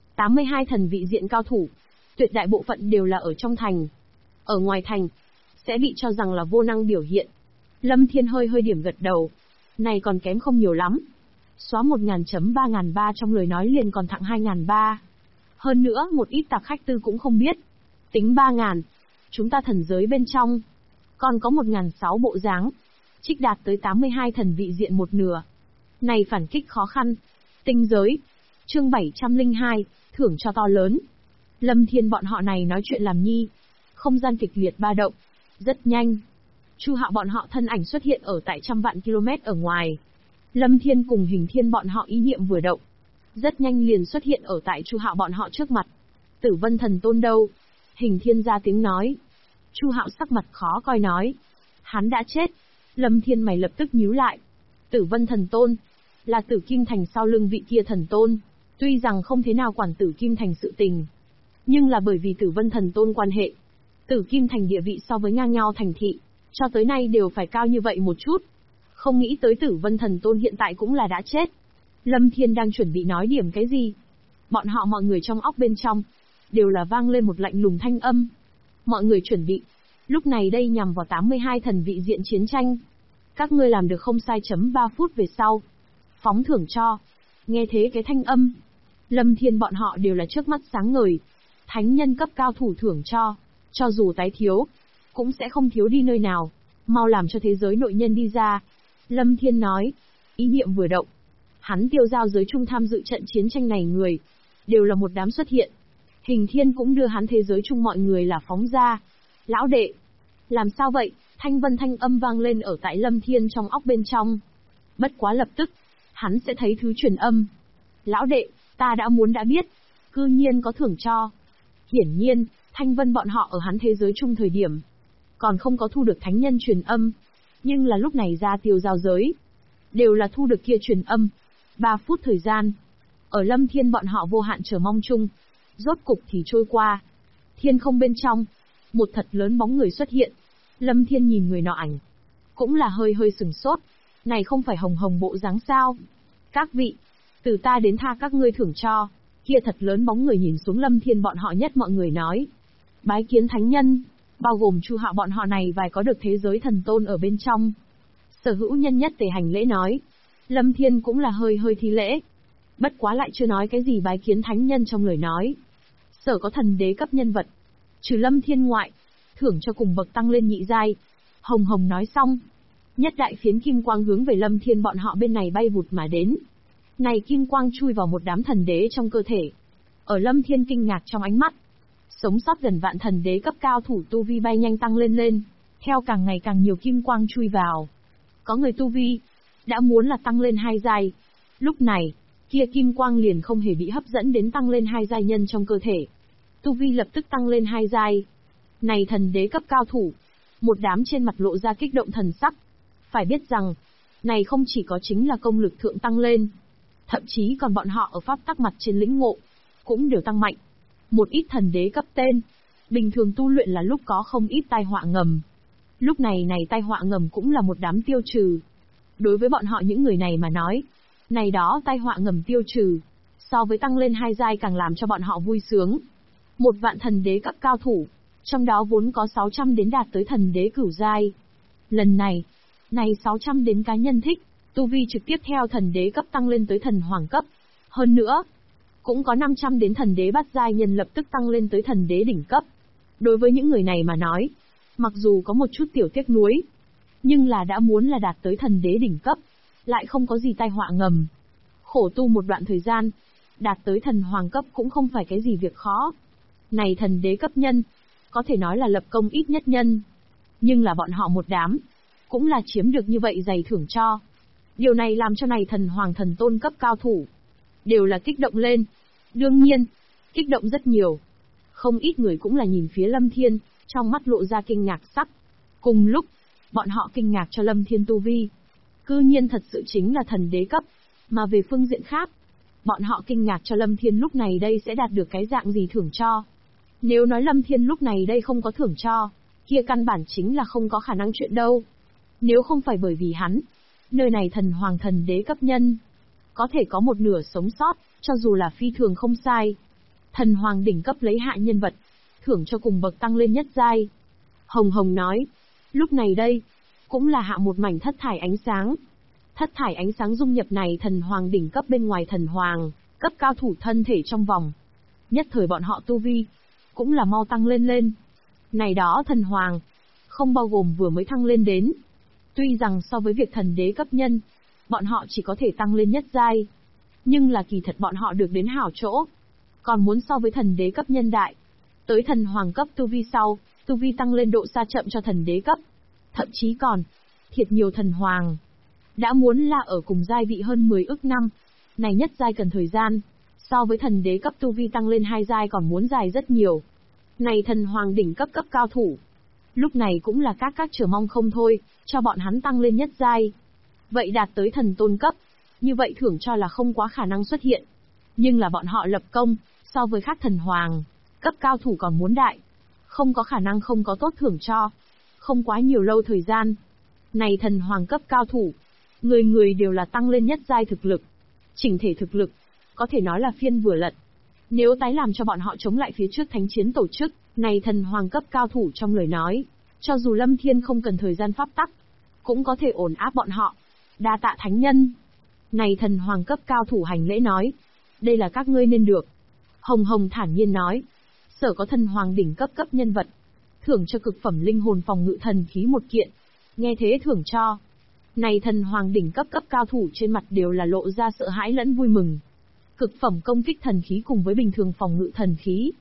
82 thần vị diện cao thủ, tuyệt đại bộ phận đều là ở trong thành. Ở ngoài thành, sẽ bị cho rằng là vô năng biểu hiện. Lâm Thiên hơi điểm gật đầu. Này còn kém không nhiều lắm. Xóa 1.000.3.300 trong lời nói liền còn thặng 2.300. Hơn nữa một ít Tạp Khách Tư cũng không biết. Tính 3.000. Chúng ta thần giới bên trong, còn có 1.600 bộ dáng. Trích đạt tới 82 thần vị diện một nửa. Này phản kích khó khăn. Tinh giới. Chương 702, thưởng cho to lớn. Lâm Thiên bọn họ này nói chuyện làm nhi. Không gian kịch liệt ba động. Rất nhanh. Chu Hạo bọn họ thân ảnh xuất hiện ở tại trăm vạn km ở ngoài. Lâm Thiên cùng Hình Thiên bọn họ ý niệm vừa động, rất nhanh liền xuất hiện ở tại Chu Hạo bọn họ trước mặt. Tử Vân Thần Tôn đâu? Hình Thiên ra tiếng nói. Chu Hạo sắc mặt khó coi nói. Hắn đã chết. Lâm Thiên mày lập tức nhíu lại. Tử Vân Thần Tôn là Tử Kim Thành sau lưng vị kia thần tôn. Tuy rằng không thế nào quản Tử Kim Thành sự tình, nhưng là bởi vì Tử Vân Thần Tôn quan hệ, Tử Kim Thành địa vị so với ngang nhau thành thị, cho tới nay đều phải cao như vậy một chút. Không nghĩ tới Tử Vân Thần Tôn hiện tại cũng là đã chết. Lâm Thiên đang chuẩn bị nói điểm cái gì. Bọn họ mọi người trong óc bên trong, đều là vang lên một lạnh lùng thanh âm. Mọi người chuẩn bị. Lúc này đây nhằm vào 82 thần vị diện chiến tranh. Các ngươi làm được không sai chấm 3 phút về sau. Phóng thưởng cho. Nghe thế cái thanh âm. Lâm Thiên bọn họ đều là trước mắt sáng ngời. Thánh nhân cấp cao thủ thưởng cho dù tái thiếu, cũng sẽ không thiếu đi nơi nào. Mau làm cho thế giới nội nhân đi ra. Lâm Thiên nói. Ý niệm vừa động. Hắn tiêu giao giới chung tham dự trận chiến tranh này người, đều là một đám xuất hiện. Hình Thiên cũng đưa hắn thế giới chung mọi người là phóng ra. Lão đệ, làm sao vậy? Thanh vân thanh âm vang lên ở tại Lâm Thiên trong óc bên trong. Bất quá lập tức, hắn sẽ thấy thứ truyền âm. Lão đệ, ta đã muốn đã biết, cư nhiên có thưởng cho. Hiển nhiên, Thanh Vân bọn họ ở hắn thế giới chung thời điểm, còn không có thu được thánh nhân truyền âm. Nhưng là lúc này ra tiêu giao giới, đều là thu được kia truyền âm. 3 phút thời gian, ở Lâm Thiên bọn họ vô hạn chờ mong chung, rốt cục thì trôi qua. Thiên không bên trong, một thật lớn bóng người xuất hiện. Lâm Thiên nhìn người nọ ảnh, cũng là hơi hơi sửng sốt. Này không phải hồng hồng bộ dáng sao? Các vị, từ ta đến tha các ngươi thưởng cho. Kia thật lớn bóng người nhìn xuống Lâm Thiên bọn họ nhất mọi người nói. Bái kiến thánh nhân, bao gồm Chu Hạo bọn họ này vài có được thế giới thần tôn ở bên trong. Sở hữu nhân nhất tề hành lễ nói. Lâm Thiên cũng là hơi hơi thi lễ. Bất quá lại chưa nói cái gì bái kiến thánh nhân trong lời nói. Sở có thần đế cấp nhân vật, trừ Lâm Thiên ngoại, thưởng cho cùng bậc tăng lên nhị giai. Hồng hồng nói xong, nhất đại phiến kim quang hướng về Lâm Thiên bọn họ bên này bay vụt mà đến. Này kim quang chui vào một đám thần đế trong cơ thể. Ở Lâm Thiên kinh ngạc trong ánh mắt, sống sót gần vạn thần đế cấp cao thủ tu vi bay nhanh tăng lên lên, theo càng ngày càng nhiều kim quang chui vào. Có người tu vi đã muốn là tăng lên 2 giai. Lúc này, kia kim quang liền không hề bị hấp dẫn đến tăng lên 2 giai nhân trong cơ thể. Tu vi lập tức tăng lên 2 giai. Này thần đế cấp cao thủ, một đám trên mặt lộ ra kích động thần sắc. Phải biết rằng, này không chỉ có chính là công lực thượng tăng lên, thậm chí còn bọn họ ở pháp tắc mặt trên lĩnh ngộ, cũng đều tăng mạnh. Một ít thần đế cấp tên, bình thường tu luyện là lúc có không ít tai họa ngầm. Lúc này tai họa ngầm cũng là một đám tiêu trừ. Đối với bọn họ những người này mà nói, này đó tai họa ngầm tiêu trừ, so với tăng lên 2 giai càng làm cho bọn họ vui sướng. Một vạn thần đế cấp cao thủ, trong đó vốn có 600 đến đạt tới thần đế cửu giai. Lần này 600 đến cá nhân thích, tu vi trực tiếp theo thần đế cấp tăng lên tới thần hoàng cấp. Hơn nữa, cũng có 500 đến thần đế bát giai nhân lập tức tăng lên tới thần đế đỉnh cấp. Đối với những người này mà nói, mặc dù có một chút tiểu tiếc nuối, nhưng là đã muốn là đạt tới thần đế đỉnh cấp, lại không có gì tai họa ngầm. Khổ tu một đoạn thời gian, đạt tới thần hoàng cấp cũng không phải cái gì việc khó. Này thần đế cấp nhân, có thể nói là lập công ít nhất nhân. Nhưng là bọn họ một đám, cũng là chiếm được như vậy dày thưởng cho. Điều này làm cho này thần hoàng thần tôn cấp cao thủ, đều là kích động lên. Đương nhiên, kích động rất nhiều. Không ít người cũng là nhìn phía Lâm Thiên, trong mắt lộ ra kinh ngạc sắc. Cùng lúc, bọn họ kinh ngạc cho Lâm Thiên tu vi. Cư nhiên thật sự chính là thần đế cấp. Mà về phương diện khác, bọn họ kinh ngạc cho Lâm Thiên lúc này đây sẽ đạt được cái dạng gì thưởng cho. Nếu nói Lâm Thiên lúc này đây không có thưởng cho, kia căn bản chính là không có khả năng chuyện đâu. Nếu không phải bởi vì hắn, nơi này thần hoàng thần đế cấp nhân, có thể có một nửa sống sót, cho dù là phi thường không sai. Thần hoàng đỉnh cấp lấy hạ nhân vật, thưởng cho cùng bậc tăng lên nhất giai. Hồng hồng nói, lúc này đây, cũng là hạ một mảnh thất thải ánh sáng. Thất thải ánh sáng dung nhập này thần hoàng đỉnh cấp bên ngoài thần hoàng, cấp cao thủ thân thể trong vòng. Nhất thời bọn họ tu vi, cũng là mau tăng lên lên. Này đó thần hoàng, không bao gồm vừa mới thăng lên đến. Tuy rằng so với việc thần đế cấp nhân, bọn họ chỉ có thể tăng lên nhất giai. Nhưng là kỳ thật bọn họ được đến hảo chỗ. Còn muốn so với thần đế cấp nhân đại. Tới thần hoàng cấp tu vi sau, tu vi tăng lên độ xa chậm cho thần đế cấp. Thậm chí còn, thiệt nhiều thần hoàng, đã muốn là ở cùng giai vị hơn 10 ức năm. Này nhất giai cần thời gian, so với thần đế cấp tu vi tăng lên 2 giai còn muốn dài rất nhiều. Này thần hoàng đỉnh cấp cấp cao thủ, lúc này cũng là các chờ mong không thôi, cho bọn hắn tăng lên nhất giai. Vậy đạt tới thần tôn cấp, như vậy thưởng cho là không quá khả năng xuất hiện. Nhưng là bọn họ lập công, so với các thần hoàng, cấp cao thủ còn muốn đại. Không có khả năng không có tốt thưởng cho. Không quá nhiều lâu thời gian. Này thần hoàng cấp cao thủ, người người đều là tăng lên nhất giai thực lực. Chỉnh thể thực lực, có thể nói là phiên vừa lật. Nếu tái làm cho bọn họ chống lại phía trước thánh chiến tổ chức, này thần hoàng cấp cao thủ trong lời nói, cho dù Lâm Thiên không cần thời gian pháp tắc, cũng có thể ổn áp bọn họ. Đa tạ thánh nhân. Này thần hoàng cấp cao thủ hành lễ nói, đây là các ngươi nên được. Hồng hồng thản nhiên nói, sở có thần hoàng đỉnh cấp cấp nhân vật, thưởng cho cực phẩm linh hồn phòng ngự thần khí một kiện. Nghe thế thưởng cho. Này thần hoàng đỉnh cấp cấp cao thủ trên mặt đều là lộ ra sợ hãi lẫn vui mừng. Cực phẩm công kích thần khí cùng với bình thường phòng ngự thần khí,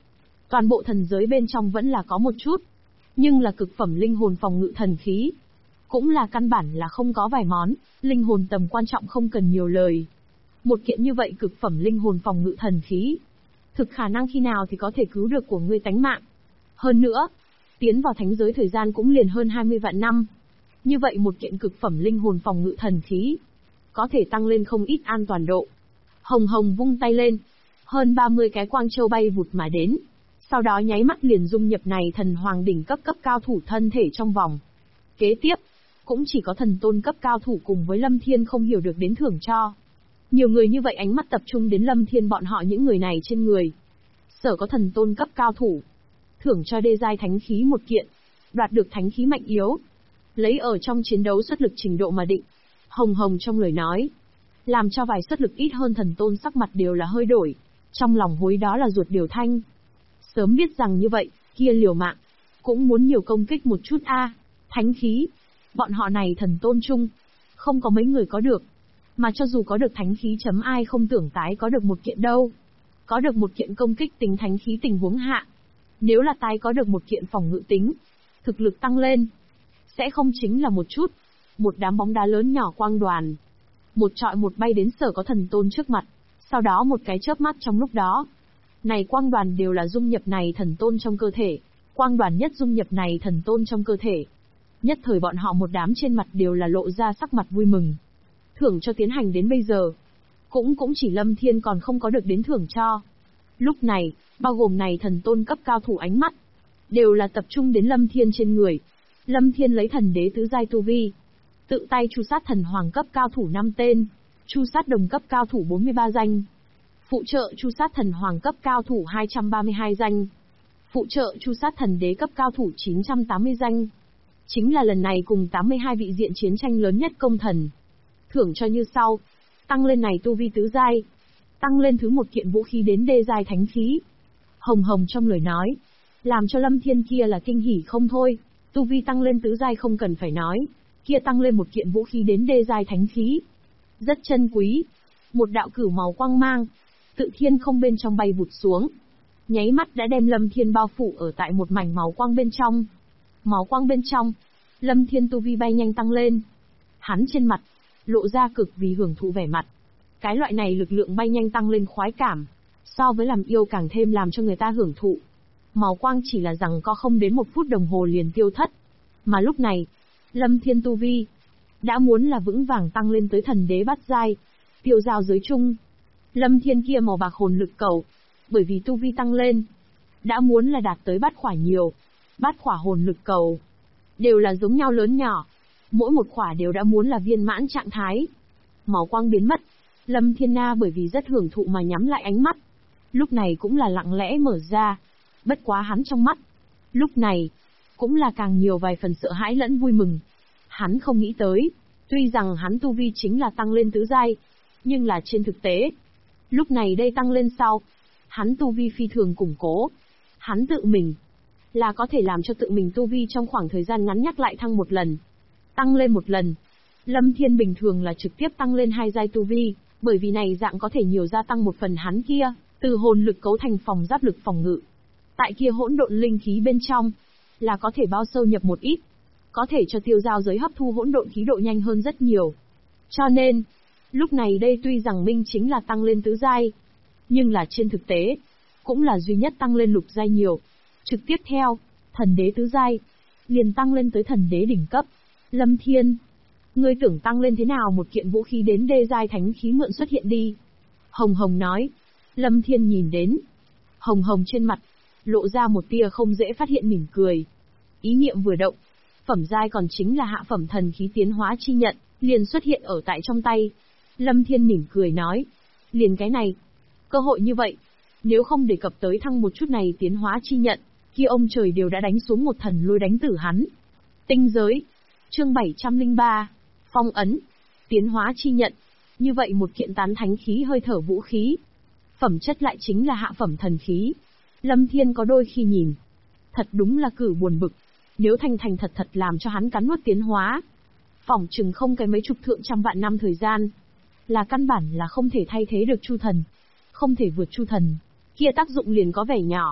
Toàn bộ thần giới bên trong vẫn là có một chút, nhưng là cực phẩm linh hồn phòng ngự thần khí. Cũng là căn bản là không có vài món, linh hồn tầm quan trọng không cần nhiều lời. Một kiện như vậy cực phẩm linh hồn phòng ngự thần khí, thực khả năng khi nào thì có thể cứu được của ngươi tánh mạng. Hơn nữa, tiến vào thánh giới thời gian cũng liền hơn 20 vạn năm. Như vậy một kiện cực phẩm linh hồn phòng ngự thần khí, có thể tăng lên không ít an toàn độ. Hồng Hồng vung tay lên, hơn 30 cái quang châu bay vụt mà đến. Sau đó nháy mắt liền dung nhập này thần hoàng đỉnh cấp cao thủ thân thể trong vòng. Kế tiếp, cũng chỉ có thần tôn cấp cao thủ cùng với Lâm Thiên không hiểu được đến thưởng cho. Nhiều người như vậy ánh mắt tập trung đến Lâm Thiên bọn họ những người này trên người. Sở có thần tôn cấp cao thủ, thưởng cho đê giai thánh khí một kiện, đoạt được thánh khí mạnh yếu, lấy ở trong chiến đấu xuất lực trình độ mà định. Hồng Hồng trong lời nói, làm cho vài xuất lực ít hơn thần tôn sắc mặt đều là hơi đổi, trong lòng hối đó là ruột điều thanh. Sớm biết rằng như vậy, kia liều mạng, cũng muốn nhiều công kích một chút a. Thánh khí, bọn họ này thần tôn chung, không có mấy người có được. Mà cho dù có được thánh khí chấm ai không tưởng tái có được một kiện đâu. Có được một kiện công kích tính thánh khí tình huống hạ. Nếu là tái có được một kiện phòng ngự tính, thực lực tăng lên, sẽ không chính là một chút. Một đám bóng đá lớn nhỏ quang đoàn, một trọi một bay đến sở có thần tôn trước mặt. Sau đó một cái chớp mắt trong lúc đó, này quang đoàn đều là dung nhập này thần tôn trong cơ thể. Quang đoàn nhất dung nhập này thần tôn trong cơ thể. Nhất thời bọn họ một đám trên mặt đều là lộ ra sắc mặt vui mừng. Thưởng cho tiến hành đến bây giờ, cũng chỉ Lâm Thiên còn không có được đến thưởng cho. Lúc này, bao gồm này thần tôn cấp cao thủ ánh mắt, đều là tập trung đến Lâm Thiên trên người. Lâm Thiên lấy thần đế tứ giai tu vi, tự tay chu sát thần hoàng cấp cao thủ 5 tên, chu sát đồng cấp cao thủ 43 danh, phụ trợ chu sát thần hoàng cấp cao thủ 232 danh, phụ trợ chu sát thần đế cấp cao thủ 980 danh. Chính là lần này cùng 82 vị diện chiến tranh lớn nhất công thần. Thưởng cho như sau, tăng lên này tu vi tứ giai, tăng lên thứ một kiện vũ khí đến đê giai thánh khí. Hồng Hồng trong lời nói, làm cho Lâm Thiên kia là kinh hỉ không thôi, tu vi tăng lên tứ giai không cần phải nói, kia tăng lên một kiện vũ khí đến đê giai thánh khí. Rất chân quý, một đạo cửu màu quang mang, tự thiên không bên trong bay vụt xuống. Nháy mắt đã đem Lâm Thiên bao phủ ở tại một mảnh màu quang bên trong. Màu quang bên trong, Lâm Thiên tu vi bay nhanh tăng lên. Hắn trên mặt, lộ ra cực vì hưởng thụ vẻ mặt. Cái loại này lực lượng bay nhanh tăng lên khoái cảm, so với làm yêu càng thêm làm cho người ta hưởng thụ. Màu quang chỉ là rằng có không đến 1 phút đồng hồ liền tiêu thất. Mà lúc này, Lâm Thiên tu vi đã muốn là vững vàng tăng lên tới thần đế bát giai, tiêu giao giới chung. Lâm Thiên kia màu bạc hồn lực cầu, bởi vì tu vi tăng lên, đã muốn là đạt tới bát khỏa nhiều. Bát khỏa hồn lực cầu đều là giống nhau lớn nhỏ, mỗi một khỏa đều đã muốn là viên mãn trạng thái. Màu quang biến mất, Lâm Thiên Na bởi vì rất hưởng thụ mà nhắm lại ánh mắt. Lúc này cũng là lặng lẽ mở ra, bất quá hắn trong mắt, lúc này, cũng là càng nhiều vài phần sợ hãi lẫn vui mừng. Hắn không nghĩ tới, tuy rằng hắn tu vi chính là tăng lên tứ giai, nhưng là trên thực tế, lúc này đây tăng lên sau, hắn tu vi phi thường củng cố. Hắn tự mình là có thể làm cho tự mình tu vi trong khoảng thời gian ngắn nhắc lại thăng một lần. Tăng lên một lần. Lâm Thiên bình thường là trực tiếp tăng lên 2 giai tu vi, bởi vì này dạng có thể nhiều gia tăng một phần hắn kia, từ hồn lực cấu thành phòng giáp lực phòng ngự. Tại kia hỗn độn linh khí bên trong, là có thể bao sâu nhập một ít, có thể cho tiêu giao giới hấp thu hỗn độn khí độ nhanh hơn rất nhiều. Cho nên, lúc này đây tuy rằng Minh chính là tăng lên tứ giai, nhưng là trên thực tế, cũng là duy nhất tăng lên lục giai nhiều. Trực tiếp theo, thần đế tứ giai, liền tăng lên tới thần đế đỉnh cấp. Lâm Thiên, ngươi tưởng tăng lên thế nào một kiện vũ khí đến đê giai thánh khí mượn xuất hiện đi. Hồng Hồng nói. Lâm Thiên nhìn đến. Hồng Hồng trên mặt, lộ ra một tia không dễ phát hiện mỉm cười. Ý niệm vừa động, phẩm giai còn chính là hạ phẩm thần khí tiến hóa chi nhận, liền xuất hiện ở tại trong tay. Lâm Thiên mỉm cười nói. Liền cái này, cơ hội như vậy, nếu không đề cập tới thăng một chút này tiến hóa chi nhận, kia ông trời đều đã đánh xuống một thần lôi đánh tử hắn. Tinh giới, chương 703, phong ấn, tiến hóa chi nhận, như vậy một kiện tán thánh khí hơi thở vũ khí. Phẩm chất lại chính là hạ phẩm thần khí. Lâm Thiên có đôi khi nhìn, thật đúng là cử buồn bực, nếu thành thật làm cho hắn cắn nuốt tiến hóa, phỏng chừng không cái mấy chục thượng trăm vạn năm thời gian, là căn bản là không thể thay thế được Chu Thần, không thể vượt Chu Thần, kia tác dụng liền có vẻ nhỏ.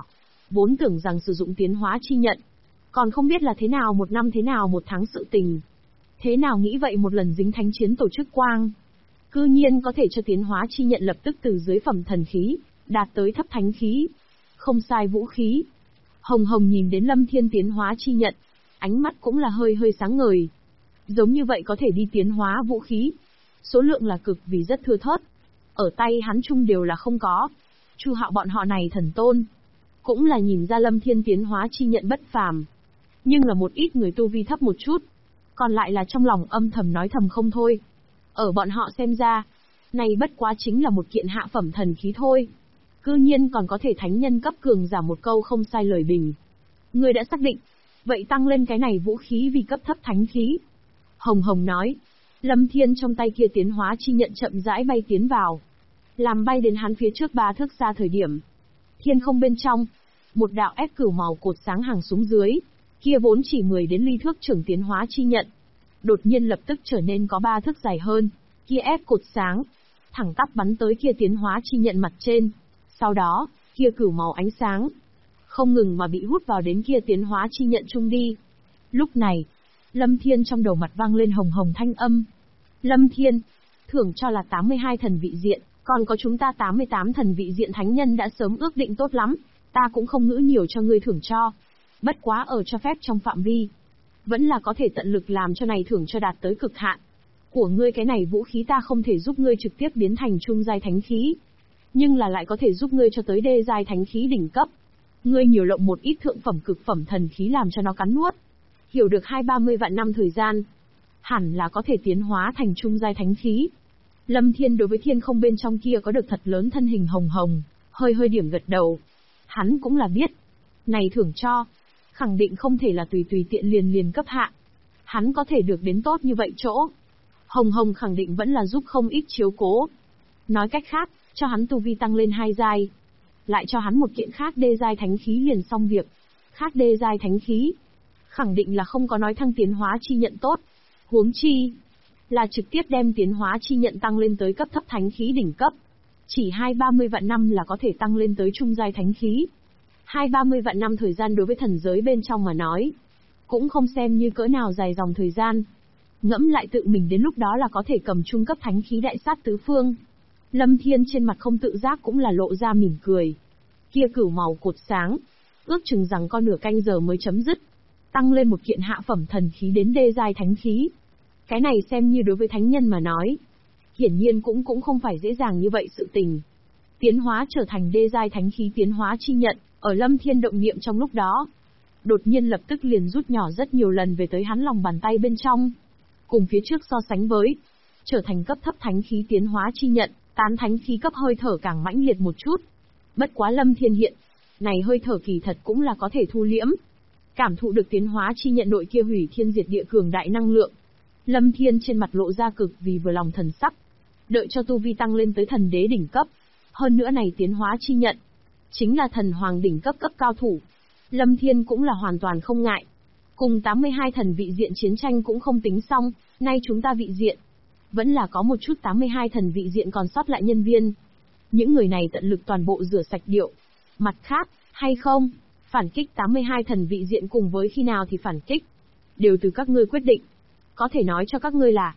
Vốn tưởng rằng sử dụng tiến hóa chi nhận, còn không biết là thế nào một năm thế nào một tháng sự tình. Thế nào nghĩ vậy một lần dính thánh chiến tổ chức quang, cư nhiên có thể cho tiến hóa chi nhận lập tức từ dưới phẩm thần khí, đạt tới thấp thánh khí. Không sai vũ khí. Hồng Hồng nhìn đến Lâm Thiên tiến hóa chi nhận, ánh mắt cũng là hơi hơi sáng ngời. Giống như vậy có thể đi tiến hóa vũ khí. Số lượng là cực vì rất thưa thớt. Ở tay hắn chung đều là không có. Chu Hạo bọn họ này thần tôn, cũng là nhìn ra Lâm Thiên tiến hóa chi nhận bất phàm. Nhưng là một ít người tu vi thấp một chút, còn lại là trong lòng âm thầm nói thầm không thôi. Ở bọn họ xem ra, này bất quá chính là một kiện hạ phẩm thần khí thôi. Cư nhiên còn có thể thánh nhân cấp cường giả một câu không sai lời bình. Ngươi đã xác định, vậy tăng lên cái này vũ khí vì cấp thấp thánh khí. Hồng Hồng nói, Lâm Thiên trong tay kia tiến hóa chi nhận chậm rãi bay tiến vào. Làm bay đến hắn phía trước 3 thước xa thời điểm. Thiên không bên trong, một đạo ép cửu màu cột sáng hàng xuống dưới, kia vốn chỉ 10 đến ly thước trưởng tiến hóa chi nhận. Đột nhiên lập tức trở nên có 3 thước dài hơn, kia ép cột sáng, thẳng tắp bắn tới kia tiến hóa chi nhận mặt trên. Sau đó, kia cửu màu ánh sáng, không ngừng mà bị hút vào đến kia tiến hóa chi nhận chung đi. Lúc này, Lâm Thiên trong đầu mặt vang lên Hồng Hồng thanh âm. Lâm Thiên, thưởng cho là 82 thần vị diện, còn có chúng ta 88 thần vị diện thánh nhân đã sớm ước định tốt lắm, ta cũng không ngữ nhiều cho ngươi thưởng cho. Bất quá ở cho phép trong phạm vi, vẫn là có thể tận lực làm cho này thưởng cho đạt tới cực hạn. Của ngươi cái này vũ khí ta không thể giúp ngươi trực tiếp biến thành trung giai thánh khí, nhưng là lại có thể giúp ngươi cho tới đê giai thánh khí đỉnh cấp. Ngươi nhiều lộng một ít thượng phẩm cực phẩm thần khí làm cho nó cắn nuốt. Hiểu được 20-30 vạn năm thời gian, hẳn là có thể tiến hóa thành trung giai thánh khí. Lâm Thiên đối với thiên không bên trong kia có được thật lớn thân hình Hồng Hồng, hơi hơi điểm gật đầu. Hắn cũng là biết, này thưởng cho, khẳng định không thể là tùy tùy tiện liền cấp hạ. Hắn có thể được đến tốt như vậy chỗ, Hồng Hồng khẳng định vẫn là giúp không ít chiếu cố. Nói cách khác, cho hắn tu vi tăng lên 2 giai, lại cho hắn một kiện khác đê giai thánh khí liền xong việc. Khác đê giai thánh khí, khẳng định là không có nói thăng tiến hóa chi nhận tốt. Huống chi, là trực tiếp đem tiến hóa chi nhận tăng lên tới cấp thấp thánh khí đỉnh cấp. Chỉ 20-30 vạn năm là có thể tăng lên tới trung giai thánh khí. 20-30 vạn năm thời gian đối với thần giới bên trong mà nói, cũng không xem như cỡ nào dài dòng thời gian. Ngẫm lại tự mình đến lúc đó là có thể cầm trung cấp thánh khí đại sát tứ phương. Lâm Thiên trên mặt không tự giác cũng là lộ ra mỉm cười. Kia cửu màu cột sáng, ước chừng rằng con nửa canh giờ mới chấm dứt. Tăng lên một kiện hạ phẩm thần khí đến đê giai thánh khí. Cái này xem như đối với thánh nhân mà nói, hiển nhiên cũng không phải dễ dàng như vậy sự tình. Tiến hóa trở thành đê giai thánh khí tiến hóa chi nhận, ở Lâm Thiên động niệm trong lúc đó, đột nhiên lập tức liền rút nhỏ rất nhiều lần về tới hắn lòng bàn tay bên trong. Cùng phía trước so sánh với, trở thành cấp thấp thánh khí tiến hóa chi nhận, tán thánh khí cấp hơi thở càng mãnh liệt một chút. Bất quá Lâm Thiên hiện, này hơi thở kỳ thật cũng là có thể thu liễm. Cảm thụ được tiến hóa chi nhận nội kia hủy thiên diệt địa cường đại năng lượng. Lâm Thiên trên mặt lộ ra cực vì vừa lòng thần sắc. Đợi cho tu vi tăng lên tới thần đế đỉnh cấp. Hơn nữa này tiến hóa chi nhận, chính là thần hoàng đỉnh cấp cấp cao thủ. Lâm Thiên cũng là hoàn toàn không ngại. Cùng 82 thần vị diện chiến tranh cũng không tính xong, nay chúng ta vị diện, vẫn là có một chút 82 thần vị diện còn sót lại nhân viên. Những người này tận lực toàn bộ rửa sạch điệu. Mặt khác, hay không, phản kích 82 thần vị diện cùng với khi nào thì phản kích, đều từ các ngươi quyết định. Có thể nói cho các ngươi là,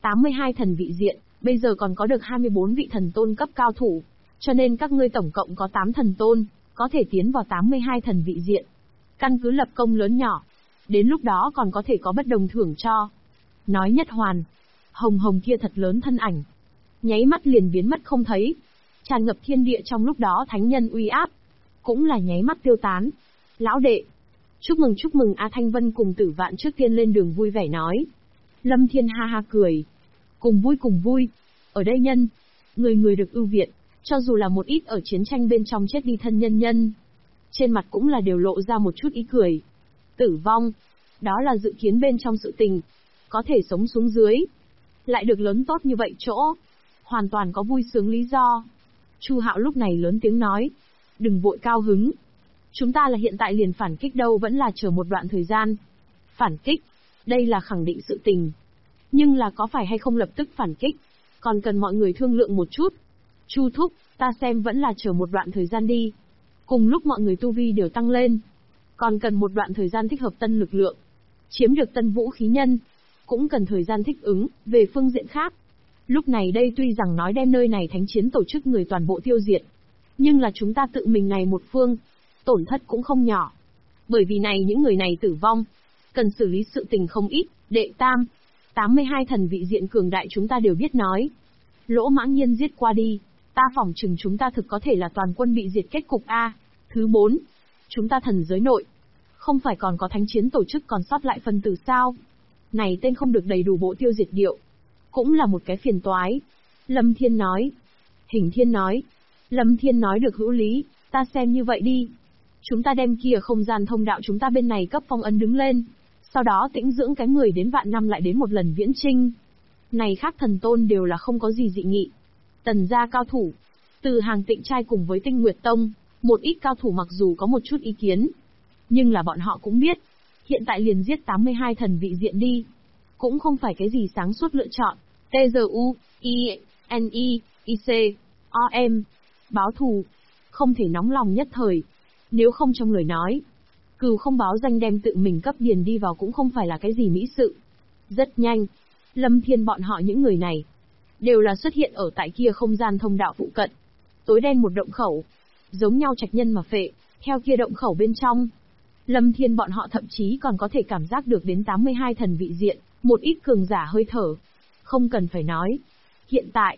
82 thần vị diện, bây giờ còn có được 24 vị thần tôn cấp cao thủ, cho nên các ngươi tổng cộng có 8 thần tôn, có thể tiến vào 82 thần vị diện. Căn cứ lập công lớn nhỏ, đến lúc đó còn có thể có bất đồng thưởng cho. Nói nhất hoàn, Hồng Hồng kia thật lớn thân ảnh, nháy mắt liền biến mất không thấy, tràn ngập thiên địa trong lúc đó thánh nhân uy áp, cũng là nháy mắt tiêu tán. Lão đệ, chúc mừng A Thanh Vân cùng Tử Vạn trước tiên lên đường vui vẻ nói. Lâm Thiên ha ha cười, cùng vui, ở đây nhân, người được ưu việt, cho dù là một ít ở chiến tranh bên trong chết đi thân nhân, trên mặt cũng là đều lộ ra một chút ý cười. Tử vong, đó là dự kiến bên trong sự tình, có thể sống xuống dưới, lại được lớn tốt như vậy chỗ, hoàn toàn có vui sướng lý do. Chu Hạo lúc này lớn tiếng nói, đừng vội cao hứng, chúng ta là hiện tại liền phản kích đâu vẫn là chờ một đoạn thời gian. Phản kích, đây là khẳng định sự tình, nhưng là có phải hay không lập tức phản kích, còn cần mọi người thương lượng một chút. Chu thúc, ta xem vẫn là chờ một đoạn thời gian đi. Cùng lúc mọi người tu vi đều tăng lên, còn cần một đoạn thời gian thích hợp tân lực lượng, chiếm được tân vũ khí nhân, cũng cần thời gian thích ứng. Về phương diện khác, lúc này đây tuy rằng nói đem nơi này thánh chiến tổ chức người toàn bộ tiêu diệt, nhưng là chúng ta tự mình này một phương, tổn thất cũng không nhỏ. Bởi vì này những người này tử vong, cần xử lý sự tình không ít. Đệ tam, 82 thần vị diện cường đại chúng ta đều biết nói. Lỗ Mãng Nhiên giết qua đi, ta phỏng chừng chúng ta thực có thể là toàn quân bị diệt kết cục A. Thứ 4, chúng ta thần giới nội, không phải còn có thánh chiến tổ chức còn sót lại phân tử sao? Này tên không được đầy đủ bộ tiêu diệt điệu, cũng là một cái phiền toái. Lâm Thiên nói. Hình Thiên nói. Lâm Thiên nói được hữu lý, ta xem như vậy đi. Chúng ta đem kia không gian thông đạo chúng ta bên này cấp phong ấn đứng lên, sau đó tĩnh dưỡng cái 10 đến vạn năm lại đến một lần viễn trinh. Này khác thần tôn đều là không có gì dị nghị. Tần gia cao thủ, từ Hàng Tịnh trai cùng với Tinh Nguyệt Tông, một ít cao thủ mặc dù có một chút ý kiến, nhưng là bọn họ cũng biết, hiện tại liền giết 82 thần vị diện đi, cũng không phải cái gì sáng suốt lựa chọn. TZU, INI, IC, OM, báo thù, không thể nóng lòng nhất thời. Nếu không trong lời nói, cừu không báo danh đem tự mình cấp điền đi vào cũng không phải là cái gì mỹ sự. Rất nhanh, Lâm Thiên bọn họ những người này, đều là xuất hiện ở tại kia không gian thông đạo phụ cận. Tối đen một động khẩu, giống nhau trạch nhân mà phệ, theo kia động khẩu bên trong. Lâm Thiên bọn họ thậm chí còn có thể cảm giác được đến 82 thần vị diện, một ít cường giả hơi thở. Không cần phải nói. Hiện tại,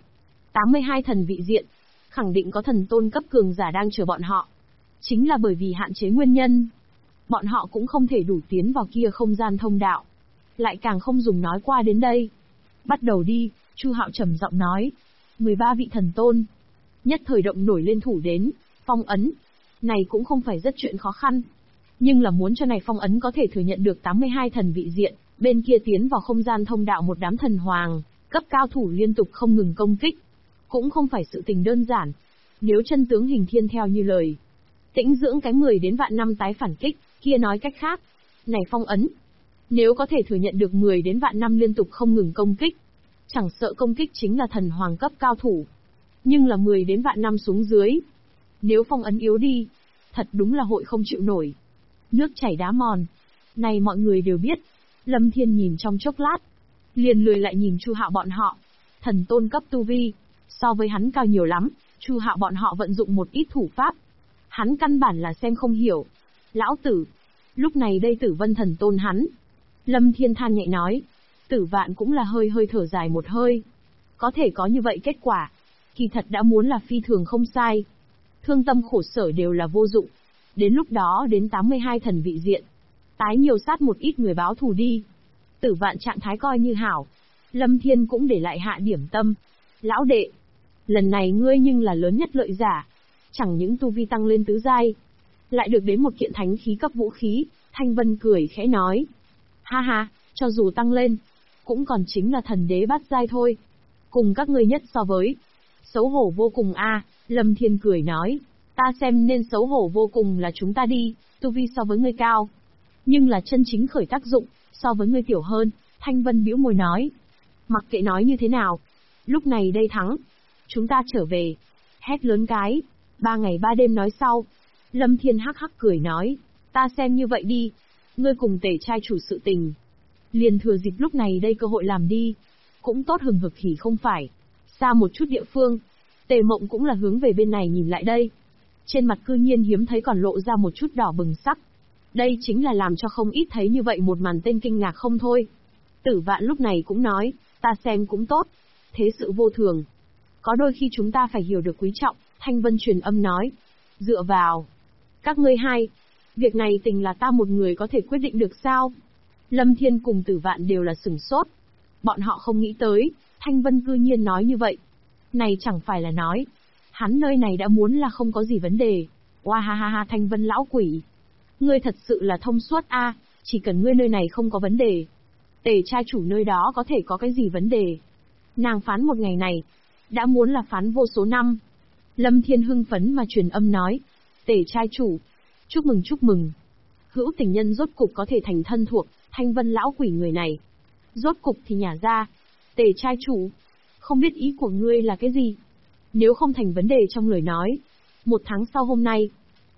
82 thần vị diện, khẳng định có thần tôn cấp cường giả đang chờ bọn họ. Chính là bởi vì hạn chế nguyên nhân, bọn họ cũng không thể đủ tiến vào kia không gian thông đạo. Lại càng không dùng nói qua đến đây. Bắt đầu đi, Chu Hạo trầm giọng nói. 13 vị thần tôn, nhất thời động nổi lên thủ đến, phong ấn. Này cũng không phải rất chuyện khó khăn. Nhưng là muốn cho này phong ấn có thể thừa nhận được 82 thần vị diện, bên kia tiến vào không gian thông đạo một đám thần hoàng, cấp cao thủ liên tục không ngừng công kích. Cũng không phải sự tình đơn giản. Nếu chân tướng Hình Thiên theo như lời, tĩnh dưỡng cái 10 đến vạn năm tái phản kích, kia nói cách khác, này phong ấn, nếu có thể thừa nhận được 10 đến vạn năm liên tục không ngừng công kích, chẳng sợ công kích chính là thần hoàng cấp cao thủ. Nhưng là 10 đến vạn năm xuống dưới, nếu phong ấn yếu đi, thật đúng là hội không chịu nổi. Nước chảy đá mòn, này mọi người đều biết. Lâm Thiên nhìn trong chốc lát, liền lười lại nhìn Chu Hạo bọn họ. Thần tôn cấp tu vi, so với hắn cao nhiều lắm. Chu Hạo bọn họ vận dụng một ít thủ pháp, hắn căn bản là xem không hiểu. Lão tử, lúc này đây Tử Vân thần tôn hắn. Lâm Thiên than nhẹ nói. Tử Vạn cũng là hơi thở dài một hơi. Có thể có như vậy kết quả, kỳ thật đã muốn là phi thường không sai. Thương tâm khổ sở đều là vô dụng. Đến lúc đó đến 82 thần vị diện, tái nhiều sát một ít người báo thù đi. Tử Vạn trạng thái coi như hảo. Lâm Thiên cũng để lại hạ điểm tâm. Lão đệ, lần này ngươi nhưng là lớn nhất lợi giả. Chẳng những tu vi tăng lên tứ giai, lại được đến một kiện thánh khí cấp vũ khí. Thanh Vân cười khẽ nói. Ha ha, cho dù tăng lên, cũng còn chính là thần đế bát giai thôi. Cùng các ngươi nhất so với, xấu hổ vô cùng a. Lâm Thiên cười nói. Ta xem nên xấu hổ vô cùng là chúng ta đi, tu vi so với ngươi cao, nhưng là chân chính khởi tác dụng, so với ngươi tiểu hơn. Thanh Vân bĩu môi nói. Mặc kệ nói như thế nào, lúc này đây thắng, chúng ta trở về. Hét lớn cái, 3 ngày 3 đêm nói sau. Lâm Thiên hắc hắc cười nói. Ta xem như vậy đi, ngươi cùng Tể trai chủ sự tình, liền thừa dịp lúc này đây cơ hội làm đi. Cũng tốt hừng hực thì không phải. Xa một chút địa phương, Tề Mộng cũng là hướng về bên này nhìn lại đây. Trên mặt cư nhiên hiếm thấy còn lộ ra một chút đỏ bừng sắc. Đây chính là làm cho không ít thấy như vậy một màn tên kinh ngạc không thôi. Tử Vạn lúc này cũng nói, ta xem cũng tốt. Thế sự vô thường, có đôi khi chúng ta phải hiểu được quý trọng. Thanh Vân truyền âm nói. Dựa vào các ngươi hai, việc này tình là ta một người có thể quyết định được sao? Lâm Thiên cùng Tử Vạn đều là sửng sốt. Bọn họ không nghĩ tới, Thanh Vân cư nhiên nói như vậy. Này chẳng phải là nói, hắn nơi này đã muốn là không có gì vấn đề. Oa ha ha ha, Thanh Vân lão quỷ, ngươi thật sự là thông suốt a, chỉ cần ngươi nơi này không có vấn đề, Tề trai chủ nơi đó có thể có cái gì vấn đề. Nàng phán một ngày này, đã muốn là phán vô số năm. Lâm Thiên hưng phấn mà truyền âm nói. Tề trai chủ, chúc mừng chúc mừng. Hữu tình nhân rốt cục có thể thành thân thuộc, Thanh Vân lão quỷ người này. Rốt cục thì nhả ra. Tề trai chủ, không biết ý của ngươi là cái gì? Nếu không thành vấn đề trong lời nói, 1 tháng sau hôm nay,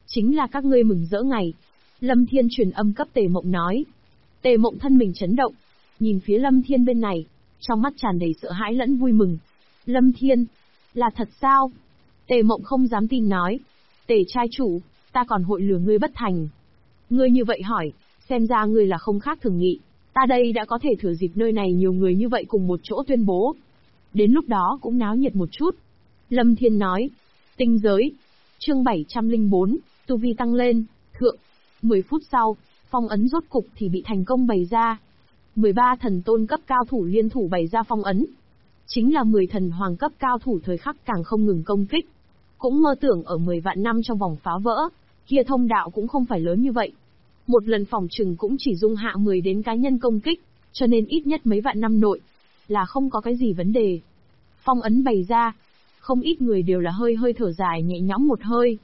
Chính là các ngươi mừng rỡ ngày. Lâm Thiên truyền âm cấp Tề Mộng nói. Tề Mộng thân mình chấn động, nhìn phía Lâm Thiên bên này, trong mắt tràn đầy sợ hãi lẫn vui mừng. Lâm Thiên, là thật sao? Tề Mộng không dám tin nói. Tề trai chủ, ta còn hội lừa ngươi bất thành. Ngươi như vậy hỏi, xem ra ngươi là không khác thường nghị. Ta đây đã có thể thừa dịp nơi này nhiều người như vậy cùng một chỗ tuyên bố. Đến lúc đó cũng náo nhiệt một chút. Lâm Thiên nói. Tinh giới. Chương 704, tu vi tăng lên, thượng. 10 phút sau, phong ấn rốt cục thì bị thành công bày ra. 13 thần tôn cấp cao thủ liên thủ bày ra phong ấn. Chính là 10 thần hoàng cấp cao thủ thời khắc càng không ngừng công kích. Cũng mơ tưởng ở 10 vạn năm trong vòng phá vỡ, kia thông đạo cũng không phải lớn như vậy. Một lần phòng trừng cũng chỉ dung hạ 10 đến cá nhân công kích, cho nên ít nhất mấy vạn năm nội, là không có cái gì vấn đề. Phong ấn bày ra, không ít người đều là hơi hơi thở dài nhẹ nhõm một hơi.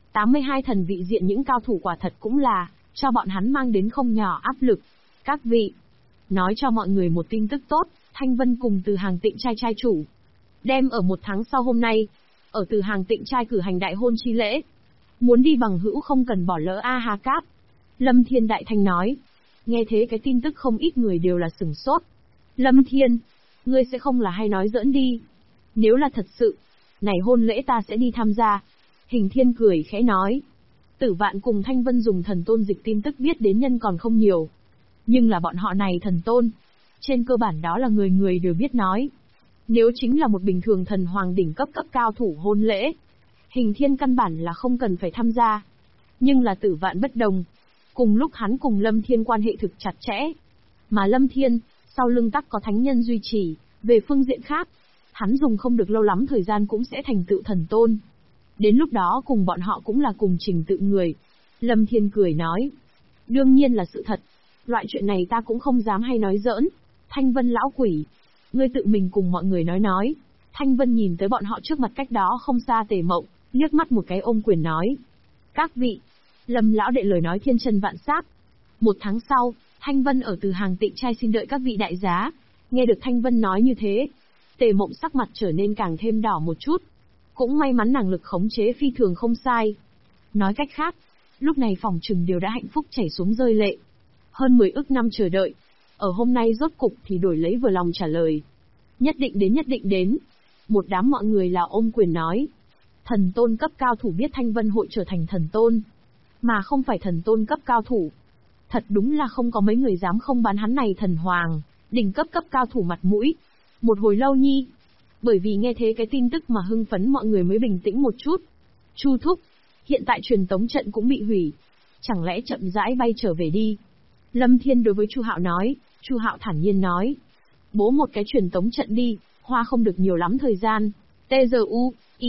82 thần vị diện những cao thủ quả thật cũng là, cho bọn hắn mang đến không nhỏ áp lực. Các vị, nói cho mọi người một tin tức tốt, Thanh Vân cùng Từ Hàng Tịnh trai trai chủ. Đem ở 1 tháng sau hôm nay, ở Từ Hàng Tịnh trai cử hành đại hôn chi lễ. Muốn đi bằng hữu không cần bỏ lỡ A Ha Cáp. Lâm Thiên đại thanh nói. Nghe thế cái tin tức không ít người đều là sửng sốt. Lâm Thiên, ngươi sẽ không là hay nói giỡn đi. Nếu là thật sự, này hôn lễ ta sẽ đi tham gia. Hình Thiên cười khẽ nói. Tử Vạn cùng Thanh Vân dùng thần tôn dịch tin tức biết đến nhân còn không nhiều. Nhưng là bọn họ này thần tôn. Trên cơ bản đó là người người đều biết nói. Nếu chính là một bình thường thần hoàng đỉnh cấp cấp cao thủ hôn lễ, Hình Thiên căn bản là không cần phải tham gia. Nhưng là Tử Vạn bất đồng. Cùng lúc hắn cùng Lâm Thiên quan hệ thực chặt chẽ. Mà Lâm Thiên, sau lưng tắc có thánh nhân duy trì, về phương diện khác, hắn dùng không được lâu lắm thời gian cũng sẽ thành tựu thần tôn. Đến lúc đó cùng bọn họ cũng là cùng trình tự người. Lâm Thiên cười nói. Đương nhiên là sự thật. Loại chuyện này ta cũng không dám hay nói giỡn. Thanh Vân lão quỷ, ngươi tự mình cùng mọi người nói. Thanh Vân nhìn tới bọn họ trước mặt cách đó không xa Tề Mộng, liếc mắt một cái ôm quyền nói. Các vị, Lâm lão đệ lời nói thiên chân vạn sát. 1 tháng sau, Thanh Vân ở Từ Hàng Tịnh trai xin đợi các vị đại giá. Nghe được Thanh Vân nói như thế, Tề Mộng sắc mặt trở nên càng thêm đỏ một chút. Cũng may mắn nàng lực khống chế phi thường không sai. Nói cách khác, lúc này phòng trừng đều đã hạnh phúc chảy xuống rơi lệ. Hơn 10 ức năm chờ đợi, ở hôm nay rốt cục thì đổi lấy vừa lòng trả lời. Nhất định đến. Một đám mọi người là ôm quyền nói. Thần tôn cấp cao thủ biết Thanh Vân hội trở thành thần tôn, mà không phải thần tôn cấp cao thủ. Thật đúng là không có mấy người dám không bán hắn này thần hoàng, đỉnh cấp cấp cao thủ mặt mũi. Một hồi lâu nhi, bởi vì nghe thế cái tin tức mà hưng phấn mọi người mới bình tĩnh một chút. Chu thúc, hiện tại truyền tống trận cũng bị hủy, chẳng lẽ chậm rãi bay trở về đi? Lâm Thiên đối với Chu Hạo nói. Chu Hạo thản nhiên nói. Bố một cái truyền tống trận đi, hoa không được nhiều lắm thời gian. T-Z-U,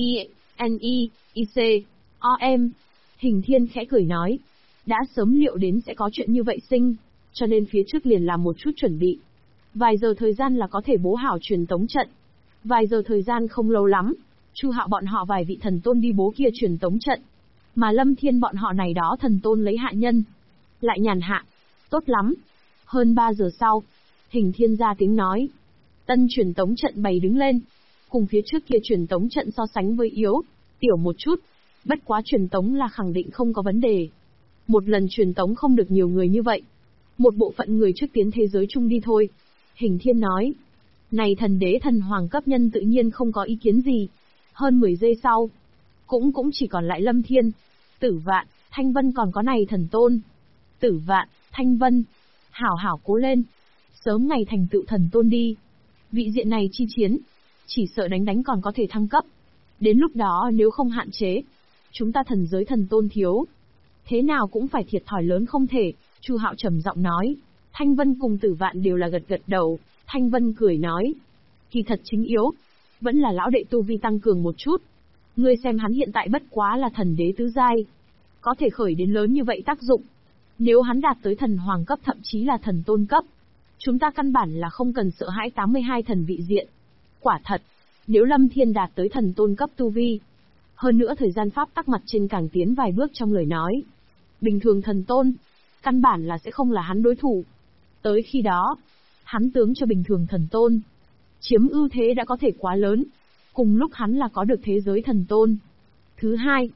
I-N-I, I-C, O-M. Hình Thiên khẽ cười nói. Đã sớm liệu đến sẽ có chuyện như vậy sinh, cho nên phía trước liền làm một chút chuẩn bị. Vài giờ thời gian là có thể bố hảo truyền tống trận. Vài giờ thời gian không lâu lắm, Chu Hạo bọn họ vài vị thần tôn đi bố kia truyền tống trận. Mà Lâm Thiên bọn họ này đó thần tôn lấy hạ nhân. Lại nhàn hạ. Tốt lắm. Hơn 3 giờ sau, Hình Thiên ra tiếng nói. Tân truyền tống trận bày đứng lên. Cùng phía trước kia truyền tống trận so sánh với yếu, tiểu một chút. Bất quá truyền tống là khẳng định không có vấn đề. Một lần truyền tống không được nhiều người như vậy. Một bộ phận người trước tiến thế giới chung đi thôi. Hình Thiên nói. Này thần đế thần hoàng cấp nhân tự nhiên không có ý kiến gì. Hơn 10 giây sau, cũng chỉ còn lại Lâm Thiên, Tử Vạn, Thanh Vân còn có này thần tôn. Tử Vạn, Thanh Vân, hảo cố lên. Sớm ngày thành tựu thần tôn đi. Vị diện này chi chiến, chỉ sợ đánh còn có thể thăng cấp. Đến lúc đó nếu không hạn chế, chúng ta thần giới thần tôn thiếu. Thế nào cũng phải thiệt thòi lớn không thể, Chu Hạo trầm giọng nói. Thanh Vân cùng Tử Vạn đều là gật đầu. Thanh Vân cười nói. Kỳ thật chính yếu, vẫn là lão đệ tu vi tăng cường một chút. Ngươi xem hắn hiện tại bất quá là thần đế tứ giai, có thể khởi đến lớn như vậy tác dụng. Nếu hắn đạt tới thần hoàng cấp thậm chí là thần tôn cấp, chúng ta căn bản là không cần sợ hãi 82 thần vị diện. Quả thật, nếu Lâm Thiên đạt tới thần tôn cấp tu vi, hơn nữa thời gian pháp tắc mặt trên càng tiến vài bước trong lời nói, bình thường thần tôn, căn bản là sẽ không là hắn đối thủ. Tới khi đó, hắn tướng cho bình thường thần tôn, chiếm ưu thế đã có thể quá lớn. Cùng lúc hắn là có được thế giới thần tôn. Thứ hai,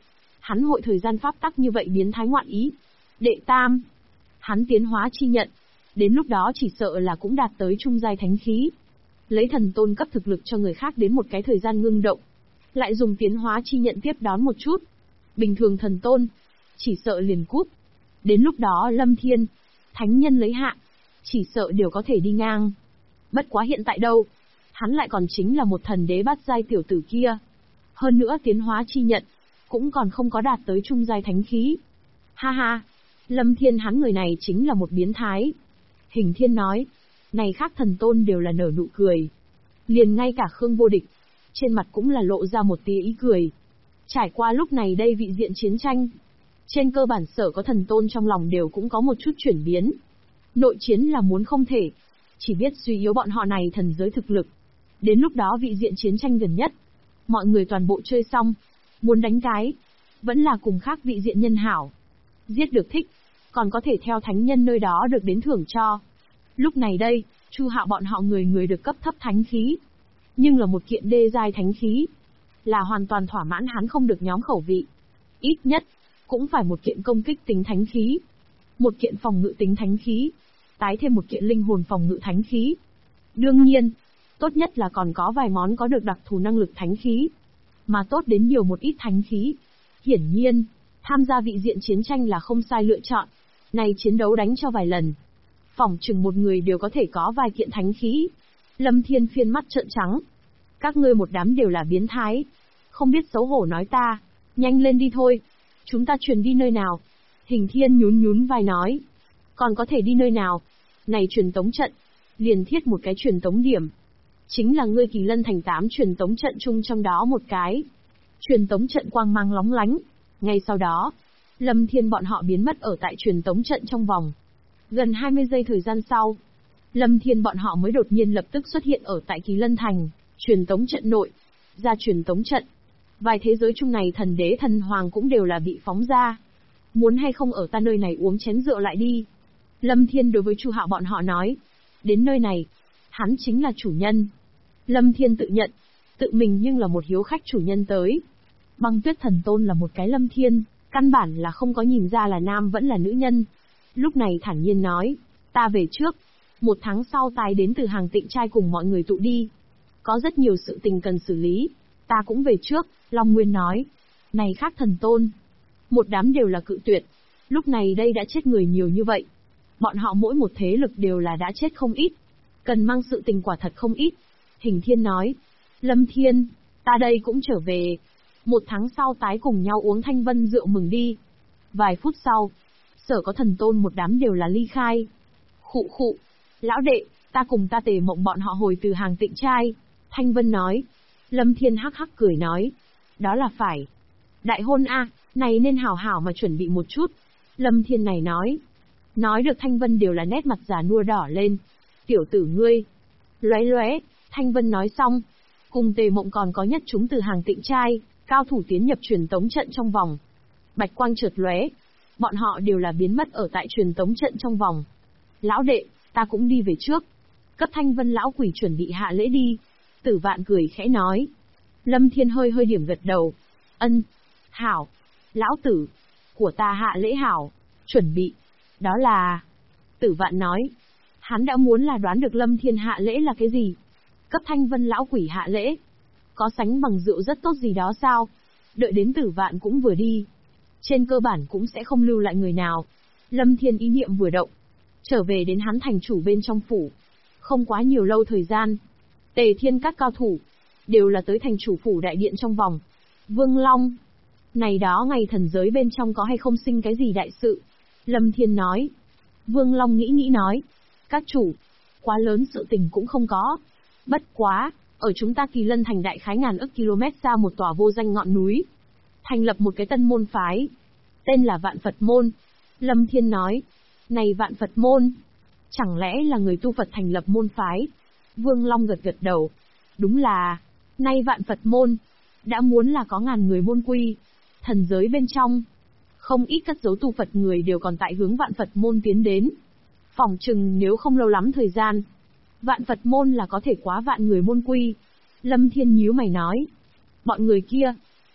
Hắn hội thời gian pháp tắc như vậy biến thái ngoạn ý. Đệ tam, hắn tiến hóa chi nhận. Đến lúc đó chỉ sợ là cũng đạt tới trung giai thánh khí. Lấy thần tôn cấp thực lực cho người khác đến một cái thời gian ngưng động. Lại dùng tiến hóa chi nhận tiếp đón một chút. Bình thường thần tôn, chỉ sợ liền cút. Đến lúc đó Lâm Thiên, thánh nhân lấy hạ, chỉ sợ đều có thể đi ngang. Bất quá hiện tại đâu, hắn lại còn chính là một thần đế bát giai tiểu tử kia. Hơn nữa tiến hóa chi nhận, cũng còn không có đạt tới trung giai thánh khí. Ha ha, Lâm Thiên hắn người này chính là một biến thái. Hình Thiên nói, này khác thần tôn đều là nở nụ cười. Liền ngay cả Khương Vô Địch, trên mặt cũng là lộ ra một tia ý cười. Trải qua lúc này đây vị diện chiến tranh, trên cơ bản sở có thần tôn trong lòng đều cũng có một chút chuyển biến. Nội chiến là muốn không thể, chỉ biết suy yếu bọn họ này thần giới thực lực. Đến lúc đó vị diện chiến tranh gần nhất, mọi người toàn bộ chơi xong, muốn đánh cái, vẫn là cùng khác vị diện nhân hảo. Giết được thích, còn có thể theo thánh nhân nơi đó được đến thưởng cho. Lúc này đây, Chu Hạo bọn họ người người được cấp thấp thánh khí, nhưng là một kiện đê giai thánh khí, là hoàn toàn thỏa mãn hắn không được nhóm khẩu vị. Ít nhất, cũng phải một kiện công kích tính thánh khí, một kiện phòng ngự tính thánh khí, tái thêm một kiện linh hồn phòng ngự thánh khí. Đương nhiên, tốt nhất là còn có vài món có được đặc thù năng lực thánh khí, mà tốt đến nhiều một ít thánh khí. Hiển nhiên, tham gia vị diện chiến tranh là không sai lựa chọn. Này chiến đấu đánh cho vài lần, phỏng chừng một người đều có thể có vài kiện thánh khí. Lâm Thiên phiên mắt trợn trắng. Các ngươi một đám đều là biến thái, không biết xấu hổ nói ta, nhanh lên đi thôi. Chúng ta truyền đi nơi nào? Hình Thiên nhún nhún vai nói. Còn có thể đi nơi nào? Này truyền tống trận, liền thiết một cái truyền tống điểm. Chính là ngươi Kỳ Lân Thành 8 truyền tống trận chung trong đó một cái. Truyền tống trận quang mang lóng lánh. Ngay sau đó, Lâm Thiên bọn họ biến mất ở tại truyền tống trận trong vòng. Gần 20 giây thời gian sau, Lâm Thiên bọn họ mới đột nhiên lập tức xuất hiện ở tại Kỳ Lân Thành, truyền tống trận nội. Ra truyền tống trận, vài thế giới chung này thần đế thần hoàng cũng đều là bị phóng ra. Muốn hay không ở ta nơi này uống chén rượu lại đi. Lâm Thiên đối với Chu Hạo bọn họ nói. Đến nơi này, hắn chính là chủ nhân. Lâm Thiên tự nhận, tự mình nhưng là một hiếu khách chủ nhân tới. Băng Tuyết Thần Tôn là một cái Lâm Thiên, căn bản là không có nhìn ra là nam vẫn là nữ nhân. Lúc này thản nhiên nói, ta về trước. 1 tháng sau tái đến từ hàng Tịnh Trai cùng mọi người tụ đi. Có rất nhiều sự tình cần xử lý, ta cũng về trước. Long Nguyên nói, này khác thần tôn, một đám đều là cự tuyệt. Lúc này đây đã chết người nhiều như vậy, bọn họ mỗi một thế lực đều là đã chết không ít, cần mang sự tình quả thật không ít. Hình Thiên nói, Lâm Thiên, ta đây cũng trở về. 1 tháng sau tái cùng nhau uống thanh vân rượu mừng đi. Vài phút sau, sở có thần tôn một đám đều là ly khai. Khụ khụ, lão đệ, ta cùng ta Tề Mộng bọn họ hồi từ hàng Tịnh Trai. Thanh Vân nói. Lâm Thiên hắc hắc cười nói, đó là phải. Đại hôn a, này nên hảo hảo mà chuẩn bị một chút. Lâm Thiên này nói. Nói được Thanh Vân đều là nét mặt già nua đỏ lên. Tiểu tử ngươi. Lóe lóe, Thanh Vân nói xong. Cùng Tề Mộng còn có nhất chúng từ hàng Tịnh Trai, cao thủ tiến nhập truyền tống trận trong vòng. Bạch quang chợt lóe, bọn họ đều là biến mất ở tại truyền tống trận trong vòng. Lão đệ, ta cũng đi về trước. Cấp Thanh Vân lão quỷ chuẩn bị hạ lễ đi. Tử Vạn cười khẽ nói. Lâm Thiên hơi hơi điểm gật đầu. Ân, hảo, lão tử, của ta hạ lễ hảo, chuẩn bị. Đó là... Tử Vạn nói. Hắn đã muốn là đoán được Lâm Thiên hạ lễ là cái gì. Cấp Thanh Vân lão quỷ hạ lễ. Có sánh bằng rượu rất tốt gì đó sao? Đợi đến Tử Vạn cũng vừa đi. Trên cơ bản cũng sẽ không lưu lại người nào. Lâm Thiên ý niệm vừa động, trở về đến hắn thành chủ bên trong phủ. Không quá nhiều lâu thời gian, Tề Thiên các cao thủ đều là tới thành chủ phủ đại điện trong vòng. Vương Long, này đó ngày thần giới bên trong có hay không sinh cái gì đại sự? Lâm Thiên nói. Vương Long nghĩ nghĩ nói, các chủ, quá lớn sự tình cũng không có. Bất quá, ở chúng ta Kỳ Lân Thành đại khái ngàn ức km xa một tòa vô danh ngọn núi, thành lập một cái tân môn phái, tên là Vạn Phật Môn. Lâm Thiên nói, này Vạn Phật Môn, chẳng lẽ là người tu Phật thành lập môn phái? Vương Long gật gật đầu, đúng là, nay Vạn Phật Môn, đã muốn là có ngàn người môn quy, thần giới bên trong, không ít cất giấu tu Phật người đều còn tại hướng Vạn Phật Môn tiến đến. Phỏng chừng nếu không lâu lắm thời gian, Vạn Phật Môn là có thể quá vạn người môn quy. Lâm Thiên nhíu mày nói, bọn người kia,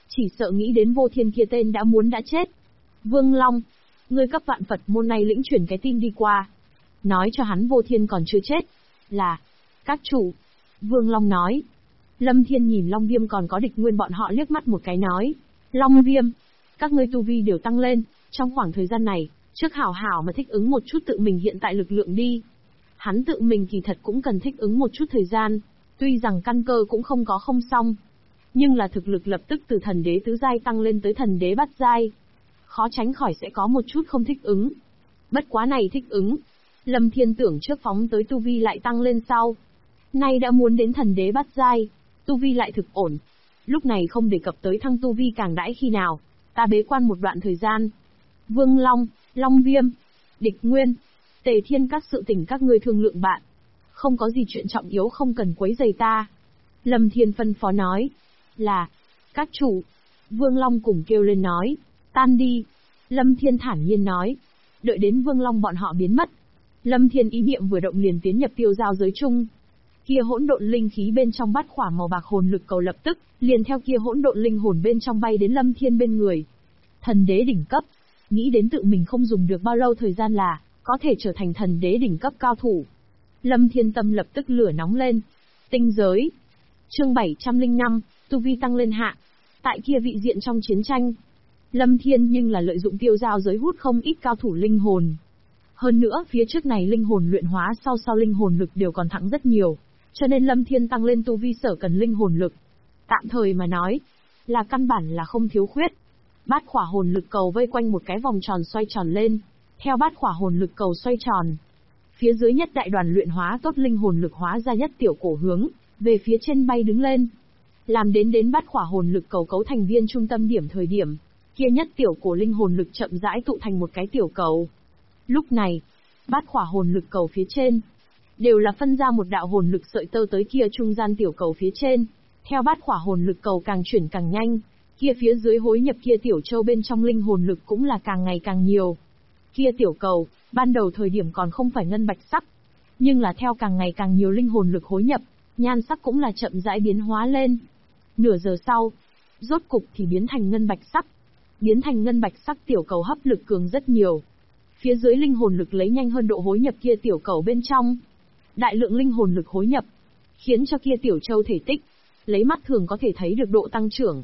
chỉ sợ nghĩ đến Vô Thiên kia tên đã muốn đã chết. Vương Long, ngươi cấp vạn Phật môn này lĩnh chuyển cái tin đi qua. Nói cho hắn Vô Thiên còn chưa chết. Là, các chủ. Vương Long nói. Lâm Thiên nhìn Long Viêm còn có Địch Nguyên bọn họ liếc mắt một cái nói. Long Viêm, các ngươi tu vi đều tăng lên, trong khoảng thời gian này, trước hảo hảo mà thích ứng một chút tự mình hiện tại lực lượng đi. Hắn tự mình kỳ thật cũng cần thích ứng một chút thời gian, tuy rằng căn cơ cũng không có không xong, nhưng là thực lực lập tức từ thần đế tứ giai tăng lên tới thần đế bát giai. Khó tránh khỏi sẽ có một chút không thích ứng. Bất quá này thích ứng, Lâm Thiên tưởng trước phóng tới tu vi lại tăng lên sau. Nay đã muốn đến thần đế bát giai, tu vi lại thực ổn. Lúc này không đề cập tới thăng tu vi càng đãi khi nào, ta bế quan một đoạn thời gian. Vương Long, Long Viêm, Địch Nguyên, Tề Thiên các sự tình các ngươi thương lượng bạn. Không có gì chuyện trọng yếu không cần quấy rầy ta. Lâm Thiên phân phó nói. Là, các chủ. Vương Long cùng kêu lên nói. Tan đi. Lâm Thiên thản nhiên nói. Đợi đến Vương Long bọn họ biến mất. Lâm Thiên ý niệm vừa động liền tiến nhập tiêu giao giới chung. Kia hỗn độn linh khí bên trong bát khỏa màu bạc hồn lực cầu lập tức, liền theo kia hỗn độn linh hồn bên trong bay đến Lâm Thiên bên người. Thần đế đỉnh cấp. Nghĩ đến tự mình không dùng được bao lâu thời gian là, có thể trở thành thần đế đỉnh cấp cao thủ. Lâm Thiên tâm lập tức lửa nóng lên. Tinh giới. Chương 705, tu vi tăng lên hạ. Tại kia vị diện trong chiến tranh, Lâm Thiên nhưng là lợi dụng tiêu giao giới hút không ít cao thủ linh hồn. Hơn nữa phía trước này linh hồn luyện hóa sau linh hồn lực đều còn thẳng rất nhiều, cho nên Lâm Thiên tăng lên tu vi sở cần linh hồn lực. Tạm thời mà nói, là căn bản là không thiếu khuyết. Bát khỏa hồn lực cầu vây quanh một cái vòng tròn xoay tròn lên, theo bát khỏa hồn lực cầu xoay tròn. Phía dưới nhất đại đoàn luyện hóa tốt linh hồn lực hóa ra nhất tiểu cổ hướng, về phía trên bay đứng lên. Làm đến bát khỏa hồn lực cầu cấu thành viên trung tâm điểm thời điểm, kia nhất tiểu cổ linh hồn lực chậm rãi tụ thành một cái tiểu cầu. Lúc này, bát khỏa hồn lực cầu phía trên, đều là phân ra một đạo hồn lực sợi tơ tới kia trung gian tiểu cầu phía trên. Theo bát khỏa hồn lực cầu càng chuyển càng nhanh, kia phía dưới hối nhập kia tiểu châu bên trong linh hồn lực cũng là càng ngày càng nhiều. Kia tiểu cầu, ban đầu thời điểm còn không phải ngân bạch sắc, nhưng là theo càng ngày càng nhiều linh hồn lực hối nhập, nhan sắc cũng là chậm rãi biến hóa lên. Nửa giờ sau, rốt cục thì biến thành ngân bạch sắc. Biến thành ngân bạch sắc tiểu cầu hấp lực cường rất nhiều. Phía dưới linh hồn lực lấy nhanh hơn độ hối nhập kia tiểu cầu bên trong. Đại lượng linh hồn lực hối nhập, khiến cho kia tiểu châu thể tích, lấy mắt thường có thể thấy được độ tăng trưởng.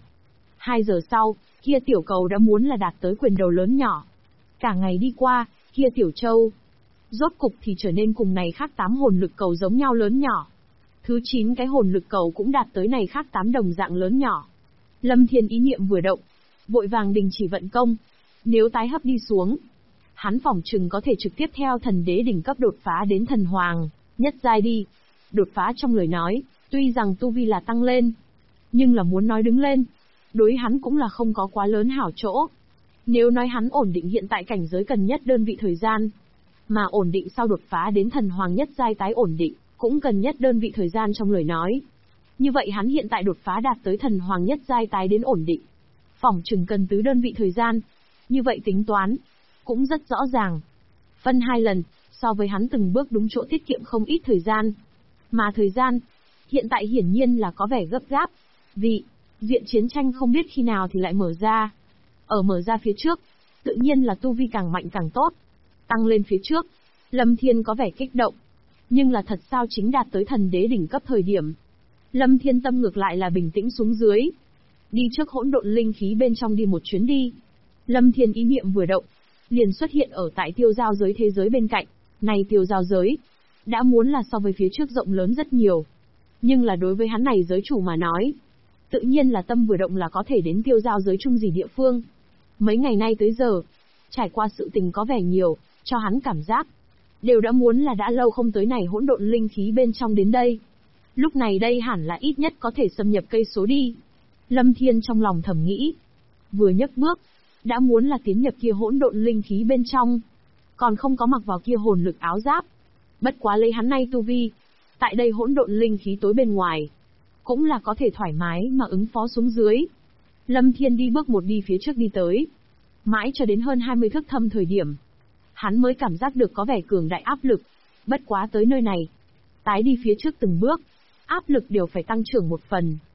2 giờ sau, kia tiểu cầu đã muốn là đạt tới quyền đầu lớn nhỏ. Cả ngày đi qua, kia tiểu châu, rốt cục thì trở nên cùng này khác 8 hồn lực cầu giống nhau lớn nhỏ. Thứ 9 cái hồn lực cầu cũng đạt tới này khác 8 đồng dạng lớn nhỏ. Lâm Thiên ý niệm vừa động, vội vàng đình chỉ vận công. Nếu tái hấp đi xuống, hắn phỏng chừng có thể trực tiếp theo thần đế đỉnh cấp đột phá đến thần hoàng, nhất giai đi. Đột phá trong lời nói, tuy rằng tu vi là tăng lên, nhưng là muốn nói đứng lên, đối hắn cũng là không có quá lớn hảo chỗ. Nếu nói hắn ổn định hiện tại cảnh giới cần nhất đơn vị thời gian, mà ổn định sau đột phá đến thần hoàng nhất giai tái ổn định, cũng cần nhất đơn vị thời gian trong lời nói. Như vậy hắn hiện tại đột phá đạt tới thần hoàng nhất giai tái đến ổn định, phỏng chừng cần tứ đơn vị thời gian. Như vậy tính toán, cũng rất rõ ràng. Phân 2 lần, so với hắn từng bước đúng chỗ tiết kiệm không ít thời gian. Mà thời gian, hiện tại hiển nhiên là có vẻ gấp gáp. Vì, diện chiến tranh không biết khi nào thì lại mở ra. Ở mở ra phía trước, tự nhiên là tu vi càng mạnh càng tốt. Tăng lên phía trước, Lâm Thiên có vẻ kích động. Nhưng là thật sao chính đạt tới thần đế đỉnh cấp thời điểm. Lâm Thiên tâm ngược lại là bình tĩnh xuống dưới. Đi trước hỗn độn linh khí bên trong đi một chuyến đi. Lâm Thiên ý niệm vừa động, liền xuất hiện ở tại tiêu giao giới thế giới bên cạnh. Này tiêu giao giới, đã muốn là so với phía trước rộng lớn rất nhiều. Nhưng là đối với hắn này giới chủ mà nói, tự nhiên là tâm vừa động là có thể đến tiêu giao giới chung gì địa phương. Mấy ngày nay tới giờ, trải qua sự tình có vẻ nhiều, cho hắn cảm giác, đều đã muốn là đã lâu không tới này hỗn độn linh khí bên trong đến đây. Lúc này đây hẳn là ít nhất có thể xâm nhập cây số đi. Lâm Thiên trong lòng thầm nghĩ. Vừa nhấc bước, đã muốn là tiến nhập kia hỗn độn linh khí bên trong. Còn không có mặc vào kia hồn lực áo giáp. Bất quá lấy hắn nay tu vi, tại đây hỗn độn linh khí tối bên ngoài, cũng là có thể thoải mái mà ứng phó xuống dưới. Lâm Thiên đi bước một đi phía trước đi tới. Mãi cho đến hơn 20 thước thâm thời điểm, hắn mới cảm giác được có vẻ cường đại áp lực. Bất quá tới nơi này, tái đi phía trước từng bước, áp lực đều phải tăng trưởng một phần.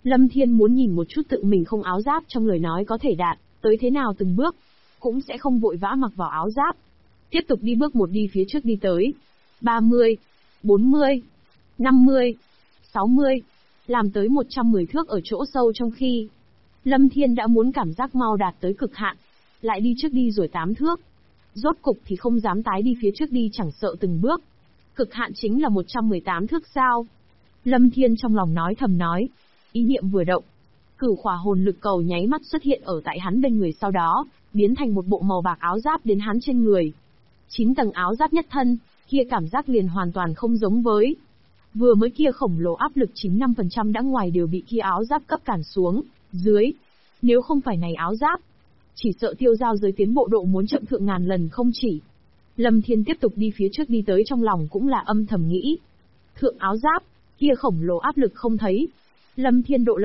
Lâm Thiên muốn nhìn một chút tự mình không áo giáp trong lời nói có thể đạt tới thế nào từng bước, cũng sẽ không vội vã mặc vào áo giáp. Tiếp tục đi bước một đi phía trước đi tới. 30, 40, 50, 60, làm tới 110 thước ở chỗ sâu trong khi Lâm Thiên đã muốn cảm giác mau đạt tới cực hạn, lại đi trước đi rồi 8 thước. Rốt cục thì không dám tái đi phía trước đi chẳng sợ từng bước. Cực hạn chính là 118 thước sao? Lâm Thiên trong lòng nói thầm nói. Ý niệm vừa động. Cửu khỏa hồn lực cầu nháy mắt xuất hiện ở tại hắn bên người sau đó, biến thành một bộ màu bạc áo giáp đến hắn trên người. 9 tầng áo giáp nhất thân, kia cảm giác liền hoàn toàn không giống với. Vừa mới kia khổng lồ áp lực 95% đã ngoài đều bị kia áo giáp cấp cản xuống, dưới. Nếu không phải này áo giáp, chỉ sợ tiêu giao giới tiến bộ độ muốn chậm thượng ngàn lần không chỉ. Lâm Thiên tiếp tục đi phía trước đi tới trong lòng cũng là âm thầm nghĩ. Thượng áo giáp, kia khổng lồ áp lực không thấy. Lâm Thiên độ